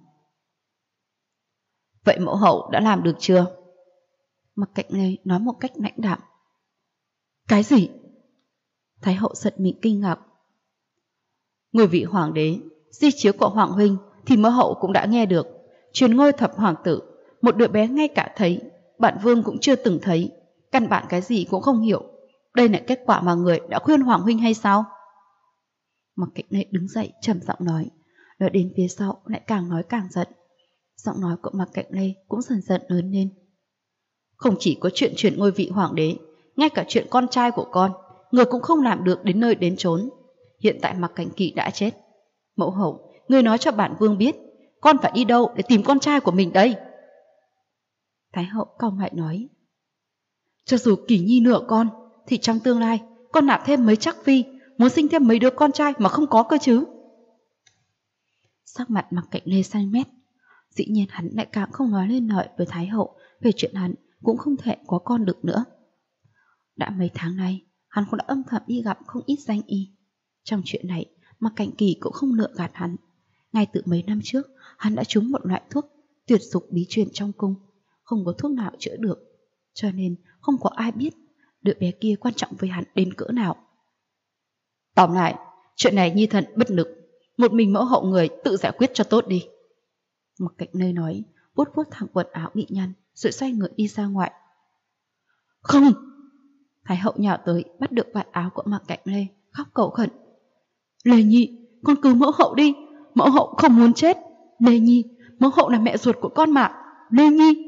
Vậy mẫu hậu đã làm được chưa? Mặc Cạnh Lê nói một cách lãnh đạm. Cái gì? Thái hậu giật mình kinh ngạc. Ngôi vị hoàng đế, di chiếu của hoàng huynh thì mẫu hậu cũng đã nghe được. Truyền ngôi thập hoàng tử, một đứa bé ngay cả thấy, bản vương cũng chưa từng thấy, căn bản cái gì cũng không hiểu. Đây là kết quả mà người đã khuyên hoàng huynh hay sao? Mặc Cạnh Lê đứng dậy trầm giọng nói, rồi đến phía sau lại càng nói càng giận. Giọng nói của Mặc Cạnh Lê cũng dần dần lớn lên. Không chỉ có chuyện chuyển ngôi vị hoàng đế, ngay cả chuyện con trai của con, người cũng không làm được đến nơi đến chốn. Hiện tại Mặc Cảnh Kỳ đã chết. Mẫu hậu, người nói cho bản vương biết, con phải đi đâu để tìm con trai của mình đây? Thái hậu cau mày nói, cho dù Kỳ Nhi nửa con, thì trong tương lai con nạp thêm mấy chắc phi, muốn sinh thêm mấy đứa con trai mà không có cơ chứ. Sắc mặt Mặc Cạnh Lê xanh mét. Dĩ nhiên hắn lại càng không nói lên lời với Thái hậu về chuyện hắn cũng không thể có con được nữa. Đã mấy tháng nay, hắn cũng đã âm thầm đi gặp không ít danh y. Trong chuyện này, Mặc Cảnh Kỳ cũng không lừa gạt hắn. Ngay từ mấy năm trước, hắn đã trúng một loại thuốc tuyệt dục bí truyền trong cung, không có thuốc nào chữa được, cho nên không có ai biết đứa bé kia quan trọng với hắn đến cỡ nào. Tóm lại, chuyện này nhi thần bất lực, một mình mẫu hậu người tự giải quyết cho tốt đi. Mặc Cạnh Lê nói, vuốt vuốt thẳng quần áo bị nhăn, rồi xoay người đi ra ngoài. Không! Thái hậu nhào tới, bắt được vạt áo của Mặc Cạnh Lê, khóc cầu khẩn. Lê Nhi, con cứu mẫu hậu đi, mẫu hậu không muốn chết. Lê Nhi, mẫu hậu là mẹ ruột của con mà, Lê Nhi.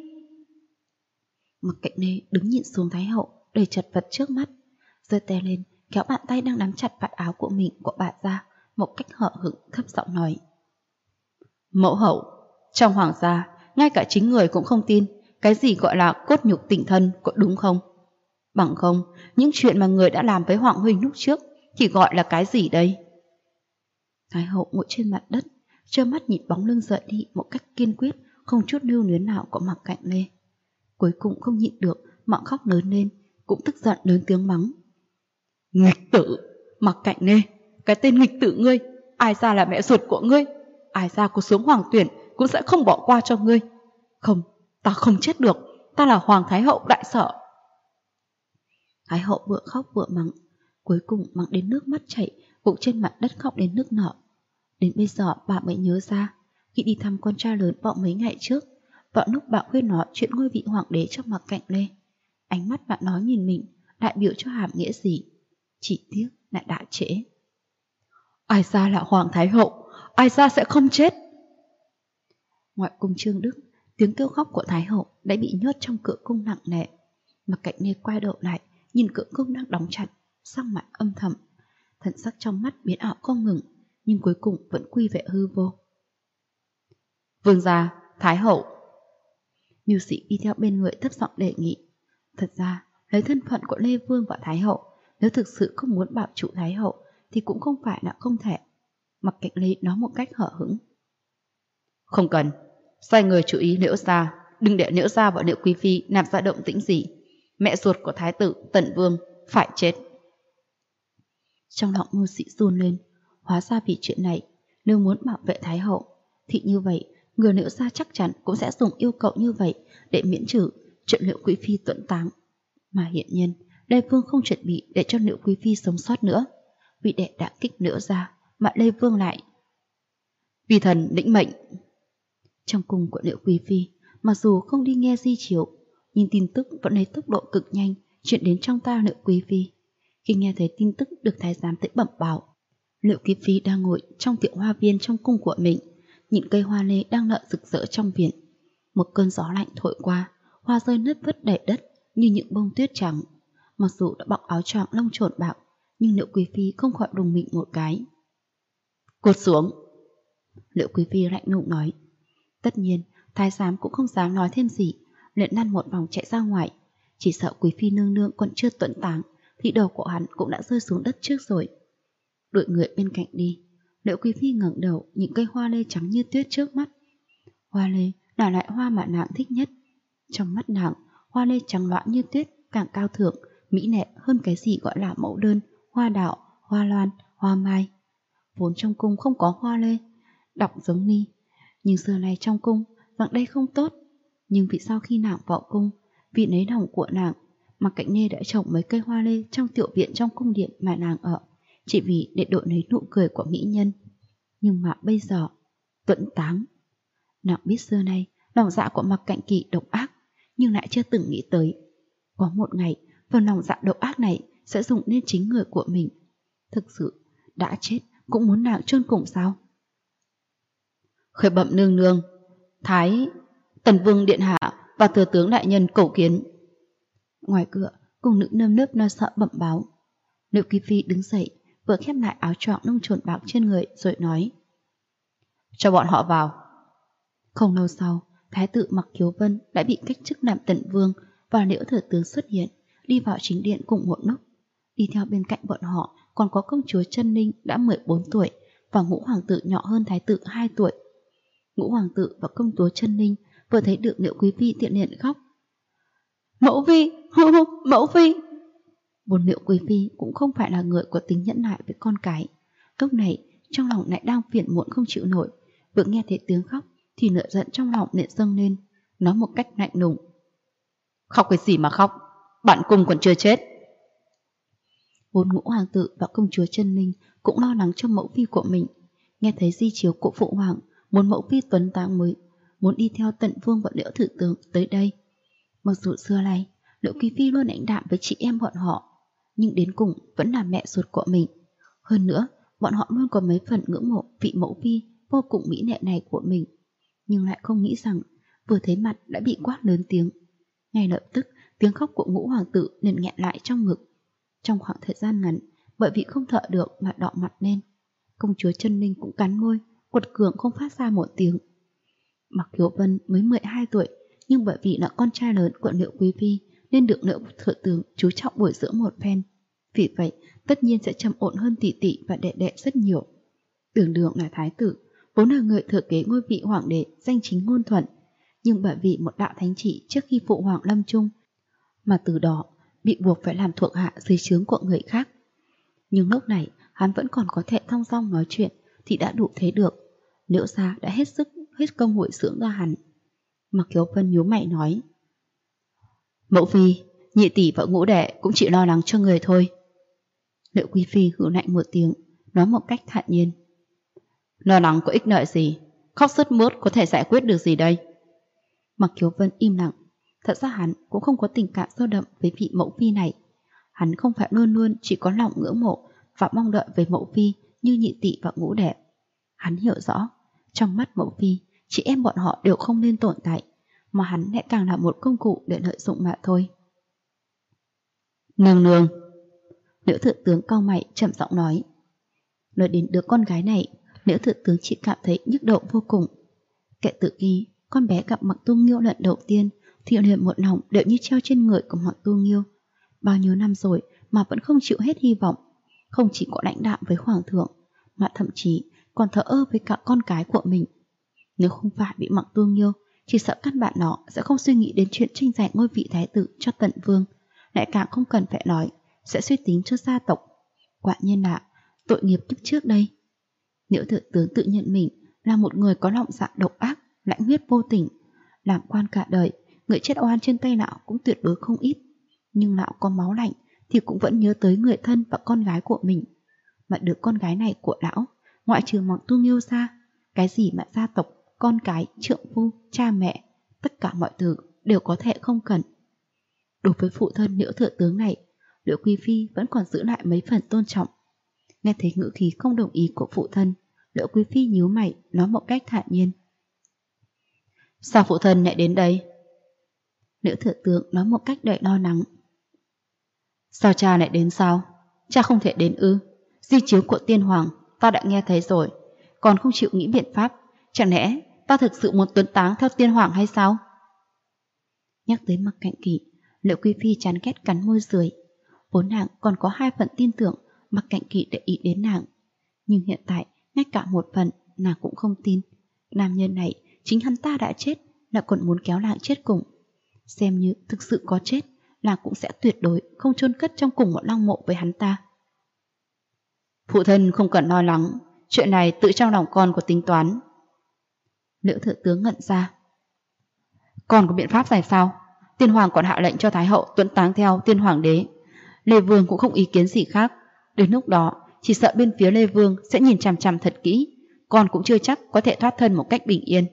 Mặc Cạnh Lê đứng nhìn xuống Thái hậu đầy chật vật trước mắt, giơ tay lên kéo bàn tay đang nắm chặt vạt áo của mình của bà ra một cách hở hững, thấp giọng nói: Mẫu hậu, trong hoàng gia ngay cả chính người cũng không tin cái gì gọi là cốt nhục tình thân, có đúng không? Bằng không, những chuyện mà người đã làm với Hoàng huynh lúc trước thì gọi là cái gì đây? Thái hậu ngồi trên mặt đất, trơ mắt nhìn bóng lưng rời đi một cách kiên quyết, không chút lưu luyến nào của Mặc Cạnh Lê. Cuối cùng không nhịn được mà khóc lớn lên, cũng tức giận lớn tiếng mắng: Nghịch tử, Mặc Cạnh Lê, cái tên nghịch tử ngươi, ai ra là mẹ ruột của ngươi, ai ra có xuống hoàng tuyển cũng sẽ không bỏ qua cho ngươi. Không, ta không chết được, ta là Hoàng Thái hậu đại sở. Thái hậu vừa khóc vừa mắng, cuối cùng mắng đến nước mắt chảy, gục trên mặt đất khóc đến nức nở. Đến bây giờ bà mới nhớ ra, khi đi thăm con trai lớn vào mấy ngày trước, vào lúc bà khuyên nó chuyện ngôi vị hoàng đế cho Mặc Cạnh Lê, ánh mắt bạn nó nhìn mình đại biểu cho hàm nghĩa gì? Chỉ tiếc lại đã trễ. Ai ra là Hoàng Thái hậu, ai ra sẽ không chết. Ngoại cung Trương Đức, tiếng kêu khóc của Thái hậu đã bị nhốt trong cửa cung nặng nề. Mặc Cạnh Lê quay đầu lại, nhìn cửa cung đang đóng chặt, sắc mặt âm thầm, thần sắc trong mắt biến ảo không ngừng, nhưng cuối cùng vẫn quy về hư vô. Vương gia, Thái hậu. Mưu sĩ đi theo bên người thấp giọng đề nghị. Thật ra, lấy thân phận của Lê Vương và Thái hậu, nếu thực sự không muốn bảo trụ Thái hậu thì cũng không phải là không thể. Mặc Cạnh Lê nói một cách hở hững: Không cần, sai người chú ý Liễu gia, đừng để Liễu gia và Liễu quý phi làm ra động tĩnh gì. Mẹ ruột của Thái tử Tần Vương phải chết. Trong lòng mưu sĩ run lên, hóa ra vì chuyện này, nếu muốn bảo vệ Thái hậu thì như vậy người Liễu gia chắc chắn cũng sẽ dùng yêu cầu như vậy để miễn trừ chuyện Liễu quý phi tuẫn táng. Mà hiện nhiên Lê Vương không chuẩn bị để cho Liễu quý phi sống sót nữa, vì để đả kích Liễu gia mà Lê Vương lại vì thần lĩnh mệnh. Trong cung của Liễu quý phi, mặc dù không đi nghe di chiếu, nhưng tin tức vẫn lấy tốc độ cực nhanh chuyển đến trong tai Liễu quý phi. Khi nghe thấy tin tức được thái giám tới bẩm báo, Liễu quý phi đang ngồi trong tiểu hoa viên trong cung của mình, nhìn cây hoa lê đang nở rực rỡ trong viện. Một cơn gió lạnh thổi qua, hoa rơi nứt vứt đầy đất như những bông tuyết trắng. Mặc dù đã bọc áo choàng lông trồn bạo, nhưng Liễu quý phi không khỏi rùng mình một cái. Cột xuống. Liễu quý phi lạnh lùng nói. Tất nhiên, thái giám cũng không dám nói thêm gì, liền lăn một vòng chạy ra ngoài. Chỉ sợ quý phi nương nương còn chưa tuẫn táng thì đầu của hắn cũng đã rơi xuống đất trước rồi. Đuổi người bên cạnh đi, Liễu quý phi ngẩng đầu nhìn cây hoa lê trắng như tuyết trước mắt. Hoa lê là loại hoa mà nàng thích nhất. Trong mắt nàng, hoa lê trắng loãng như tuyết càng cao thượng, mỹ lệ hơn cái gì gọi là mẫu đơn, hoa đào, hoa loan, hoa mai. Vốn trong cung không có hoa lê, đọc giống ni, nhưng xưa nay trong cung rằng đây không tốt. Nhưng vì sao khi nàng vào cung, vì lấy lòng của nàng, Mặc Cạnh Lê đã trồng mấy cây hoa lê trong tiểu viện trong cung điện mà nàng ở, chỉ vì để đổi lấy nụ cười của mỹ nhân. Nhưng mà bây giờ, tuẫn táng. Nàng biết xưa nay lòng dạ của Mặc Cạnh Kỳ độc ác, nhưng lại chưa từng nghĩ tới có một ngày phần lòng dạ độc ác này sẽ dùng lên chính người của mình. Thực sự đã chết cũng muốn nàng chôn cùng sao? Khởi bẩm nương nương, Tần Vương điện hạ và thừa tướng đại nhân cầu kiến. Ngoài cửa, cung nữ nơm nớp lo sợ bẩm báo. Liễu quý phi đứng dậy, vừa khép lại áo choàng lông trồn bạo trên người rồi nói: Cho bọn họ vào. Không lâu sau, thái tử Mặc Kiều Vân đã bị cách chức làm Tần Vương và Liễu thừa tướng xuất hiện, đi vào chính điện cùng một lúc. Đi theo bên cạnh bọn họ còn có công chúa Chân Ninh đã 14 tuổi và ngũ hoàng tử nhỏ hơn thái tử 2 tuổi. Ngũ hoàng tử và công chúa Chân Ninh vừa thấy được Liễu quý phi tiện liền khóc: Mẫu phi, mẫu phi. Vốn Liễu quý phi cũng không phải là người có tính nhẫn nại với con cái. Lúc này trong lòng lại đang phiền muộn không chịu nổi, vừa nghe thấy tiếng khóc thì lửa giận trong lòng lại dâng lên, nói một cách lạnh lùng: Khóc cái gì mà khóc, bản cung còn chưa chết. Vốn ngũ hoàng tử và công chúa Chân Ninh cũng lo lắng cho mẫu phi của mình, nghe thấy di chiếu của phụ hoàng muốn mẫu phi tuấn táng mới muốn đi theo Tần Vương và Liễu thử tướng tới đây. Mặc dù xưa nay Liễu quý phi luôn lãnh đạm với chị em bọn họ, nhưng đến cùng vẫn là mẹ ruột của mình. Hơn nữa, bọn họ luôn có mấy phần ngưỡng mộ vị mẫu phi vô cùng mỹ lệ này của mình. nhưng lại không nghĩ rằng vừa thấy mặt đã bị quát lớn tiếng. Ngay lập tức, tiếng khóc của Ngũ hoàng tử liền nghẹn lại trong ngực. Trong khoảng thời gian ngắn, bởi vì không thở được mà đỏ mặt lên. Công chúa Chân Ninh cũng cắn môi, quật cường không phát ra một tiếng. Mặc Khiếu Vân mới 12 tuổi, nhưng bởi vì là con trai lớn của Liệu Quý Phi nên được Liệu thừa tướng chú trọng bồi dưỡng một phen. Vì vậy, tất nhiên sẽ trầm ổn hơn tỷ tỷ và đệ đệ rất nhiều. Đường Đường là thái tử, vốn là người thừa kế ngôi vị hoàng đế danh chính ngôn thuận, nhưng bởi vì một đạo thánh chỉ trước khi phụ hoàng lâm chung, mà từ đó bị buộc phải làm thuộc hạ dưới trướng của người khác. Nhưng lúc này hắn vẫn còn có thể thong dong nói chuyện thì đã đủ thế được. Liễu gia đã hết công bồi dưỡng ra hắn. Mặc Khiếu Vân nhíu mày nói: Mẫu phi, nhị tỷ và Ngũ đệ cũng chỉ lo lắng cho người thôi. Liệu Quý Phi hừ lạnh một tiếng, nói một cách thản nhiên: Lo lắng có ích lợi gì? Khóc sướt mướt có thể giải quyết được gì đây? Mặc Khiếu Vân im lặng. Thật ra hắn cũng không có tình cảm sâu đậm với vị mẫu phi này. Hắn không phải luôn luôn chỉ có lòng ngưỡng mộ và mong đợi với mẫu phi như nhị tỷ và Ngũ đệ. Hắn hiểu rõ, trong mắt mẫu phi, chị em bọn họ đều không nên tồn tại, mà hắn lại càng là một công cụ để lợi dụng mà thôi. Nương nương. Liễu thừa tướng cau mày chậm giọng nói. Nói đến đứa con gái này, Liễu thừa tướng chỉ cảm thấy nhức đầu vô cùng. Kể từ khi con bé gặp Mặc Tu Nghiêu lần đầu tiên thì liền một lòng đều như treo trên người của Mặc Tu Nghiêu. Bao nhiêu năm rồi mà vẫn không chịu hết hy vọng, không chỉ có lãnh đạm với hoàng thượng, mà thậm chí còn thờ ơ với cả con cái của mình. Nếu không phải bị Mặc Tu Nghiêu, chỉ sợ căn bản nó sẽ không suy nghĩ đến chuyện tranh giành ngôi vị thái tử cho Tần Vương, lại càng không cần phải nói sẽ suy tính cho gia tộc. Quả nhiên là tội nghiệp kiếp trước đây. Liễu thừa tướng tự nhận mình là một người có lòng dạ độc ác, lãnh huyết vô tình. Làm quan cả đời, người chết oan trên tay lão cũng tuyệt đối không ít. Nhưng lão có máu lạnh thì cũng vẫn nhớ tới người thân và con gái của mình. Mà đứa con gái này của lão, ngoại trừ Mặc Tu Nghiêu ra, cái gì mà gia tộc, con cái, trượng phu, cha mẹ, tất cả mọi thứ đều có thể không cần. Đối với phụ thân Liễu thừa tướng này, Liễu Quý Phi vẫn còn giữ lại mấy phần tôn trọng. Nghe thấy ngữ khí không đồng ý của phụ thân, Liễu Quý Phi nhíu mày nói một cách thản nhiên: Sao phụ thân lại đến đây? Liễu thừa tướng nói một cách đầy lo lắng: Sao cha lại đến sao? Cha không thể đến ư? Di chiếu của tiên hoàng ta đã nghe thấy rồi, còn không chịu nghĩ biện pháp. Chẳng lẽ ta thực sự muốn tuấn táng theo tiên hoàng hay sao? Nhắc tới Mặc Cạnh Kỵ, Liễu Quý Phi chán ghét cắn môi dưới. Vốn nàng còn có 2 phần tin tưởng Mặc Cạnh Kỵ để ý đến nàng, nhưng hiện tại ngay cả 1 phần nàng cũng không tin. Nam nhân này chính hắn ta đã chết, lại còn muốn kéo nàng chết cùng. Xem như thực sự có chết, nàng cũng sẽ tuyệt đối không chôn cất trong cùng một lăng mộ với hắn ta. Phụ thân không cần lo lắng, chuyện này tự trong lòng con có tính toán. Liễu thừa tướng ngẩn ra. Con có biện pháp gì sao? Tiên hoàng còn hạ lệnh cho thái hậu tuẫn táng theo tiên hoàng đế. Lê Vương cũng không ý kiến gì khác. Đến lúc đó chỉ sợ bên phía Lê Vương sẽ nhìn chằm chằm thật kỹ, con cũng chưa chắc có thể thoát thân một cách bình yên.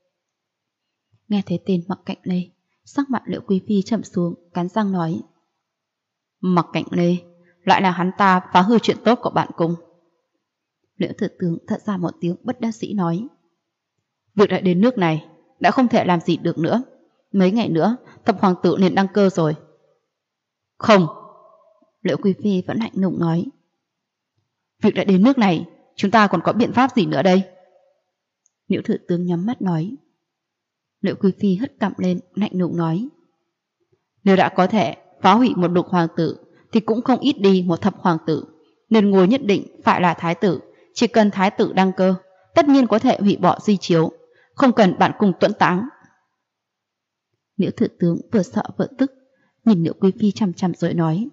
Nghe thấy tên Mặc Cạnh Lê, sắc mặt Liễu Quý Phi trầm xuống, cắn răng nói: Mặc Cạnh Lê, lại là hắn ta phá hư chuyện tốt của bạn cùng. Liễu thừa tướng thở ra một tiếng bất đắc dĩ nói: Việc đã đến nước này, đã không thể làm gì được nữa. Mấy ngày nữa thập hoàng tử liền đăng cơ rồi. Không. Liễu Quý Phi vẫn lạnh lùng nói: Việc đã đến nước này, chúng ta còn có biện pháp gì nữa đây? Liễu thừa tướng nhắm mắt nói. Liễu Quý Phi hất cằm lên, lạnh lùng nói: Nếu đã có thể phá hủy một lục hoàng tử thì cũng không ít đi một thập hoàng tử, nên ngôi nhất định phải là thái tử. Chỉ cần thái tử đăng cơ, tất nhiên có thể hủy bỏ di chiếu, không cần bạn cùng tuẫn táng. Liễu thừa tướng vừa sợ vừa tức, nhìn Liễu Quý Phi chằm chằm rồi nói: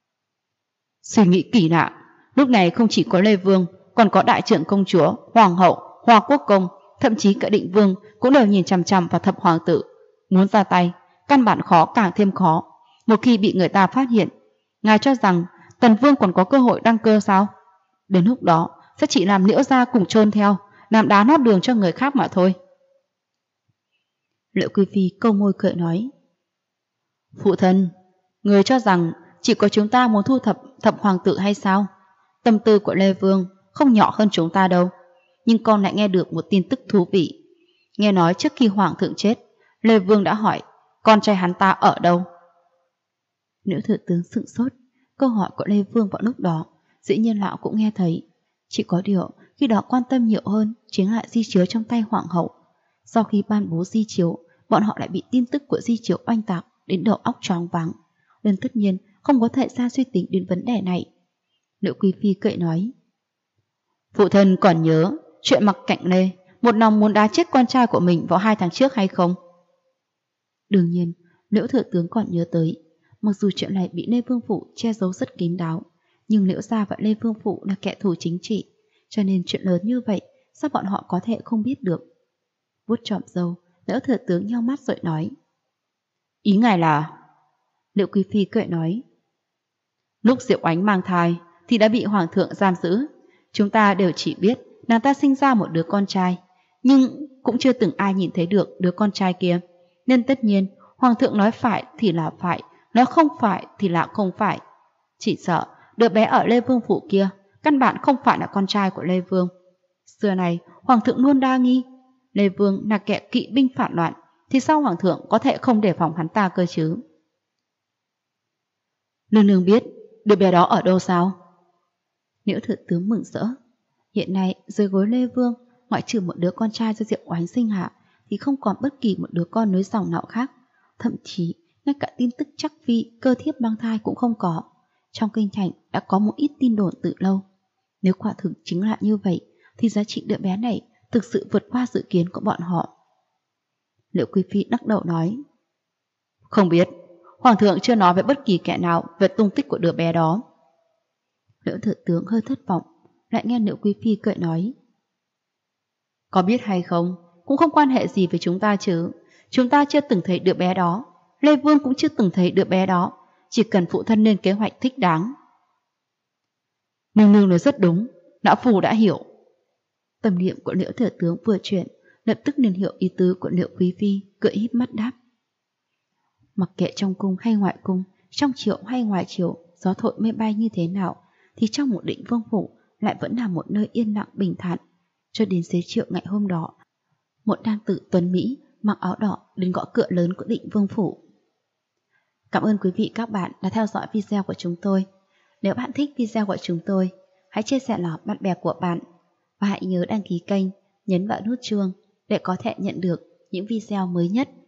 Suy nghĩ kỳ lạ, lúc này không chỉ có Lê Vương, còn có đại trưởng công chúa, hoàng hậu, hoa quốc công, thậm chí cả định vương cũng đều nhìn chằm chằm vào thập hoàng tử. Muốn ra tay, căn bản khó càng thêm khó. Một khi bị người ta phát hiện, ngài cho rằng Tần Vương còn có cơ hội đăng cơ sao? Đến lúc đó sẽ chỉ làm Liễu gia cùng chôn theo, làm đá nót đường cho người khác mà thôi. Liễu Quý Phi câu môi cười nói: Phụ thân, người cho rằng chỉ có chúng ta muốn thu thập thập hoàng tử hay sao? Tâm tư của Lê Vương không nhỏ hơn chúng ta đâu. Nhưng con lại nghe được một tin tức thú vị. Nghe nói trước khi hoàng thượng chết, Lê Vương đã hỏi con trai hắn ta ở đâu. Nữ thừa tướng sững sốt. Câu hỏi của Lê Vương vào lúc đó dĩ nhiên lão cũng nghe thấy. Chỉ có điều khi đó quan tâm nhiều hơn chính là di chiếu trong tay hoàng hậu. Sau khi ban bố di chiếu, bọn họ lại bị tin tức của di chiếu oanh tạc đến đầu óc choáng váng, nên tất nhiên không có thời gian suy tính đến vấn đề này. Nữ quý phi cười nói: phụ thân còn nhớ chuyện Mặc Cạnh Lê một lòng muốn đá chết con trai của mình vào 2 tháng trước hay không? Đương nhiên, Liễu thừa tướng còn nhớ tới. Mặc dù chuyện này bị Lê Vương Phủ che giấu rất kín đáo, nhưng Liễu gia và Lê Vương Phủ là kẻ thù chính trị, cho nên chuyện lớn như vậy sao bọn họ có thể không biết được? Vuốt trọm râu, Liễu thừa tướng nheo mắt rồi nói: ý ngài là? Liễu quý phi cười nói: lúc Diệu Ánh mang thai thì đã bị hoàng thượng giam giữ. Chúng ta đều chỉ biết nàng ta sinh ra một đứa con trai, nhưng cũng chưa từng ai nhìn thấy được đứa con trai kia. Nên tất nhiên hoàng thượng nói phải thì là phải, nói không phải thì là không phải. Chỉ sợ đứa bé ở Lê Vương Phủ kia căn bản không phải là con trai của Lê Vương. Xưa này hoàng thượng luôn đa nghi Lê Vương là kẻ kỵ binh phản loạn, thì sao hoàng thượng có thể không đề phòng hắn ta cơ chứ? Nương nương biết đứa bé đó ở đâu sao? Liễu thừa tướng mừng rỡ. Hiện nay dưới gối Lê Vương, ngoại trừ một đứa con trai do Diệu Oánh sinh hạ, thì không còn bất kỳ một đứa con nối dòng nào khác. Thậm chí ngay cả tin tức chắc phi cơ thiếp mang thai cũng không có. Trong kinh thành đã có một ít tin đồn từ lâu. Nếu quả thực chính là như vậy, thì giá trị đứa bé này thực sự vượt qua dự kiến của bọn họ. Liễu quý phi đắc đầu nói: không biết, hoàng thượng chưa nói với bất kỳ kẻ nào về tung tích của đứa bé đó. Liễu thừa tướng hơi thất vọng, lại nghe Liễu quý phi cười nói: có biết hay không cũng không quan hệ gì với chúng ta chứ. Chúng ta chưa từng thấy đứa bé đó, Lê Vương cũng chưa từng thấy đứa bé đó. Chỉ cần phụ thân lên kế hoạch thích đáng. Nương nương nói rất đúng, lão phu đã hiểu. Tâm niệm của Liễu thừa tướng vừa chuyển, lập tức liền hiểu ý tứ của Liễu quý phi, cười híp mắt đáp: mặc kệ trong cung hay ngoại cung, trong triều hay ngoài triều, gió thổi mây bay như thế nào, thì trong một Định Vương Phủ lại vẫn là một nơi yên lặng bình thản. Cho đến xế chiều ngày hôm đó, một nam tử tuấn Mỹ mặc áo đỏ đến gõ cửa lớn của Định Vương Phủ. Cảm ơn quý vị các bạn đã theo dõi video của chúng tôi. Nếu bạn thích video của chúng tôi, hãy chia sẻ nó bạn bè của bạn. Và hãy nhớ đăng ký kênh, nhấn vào nút chuông để có thể nhận được những video mới nhất.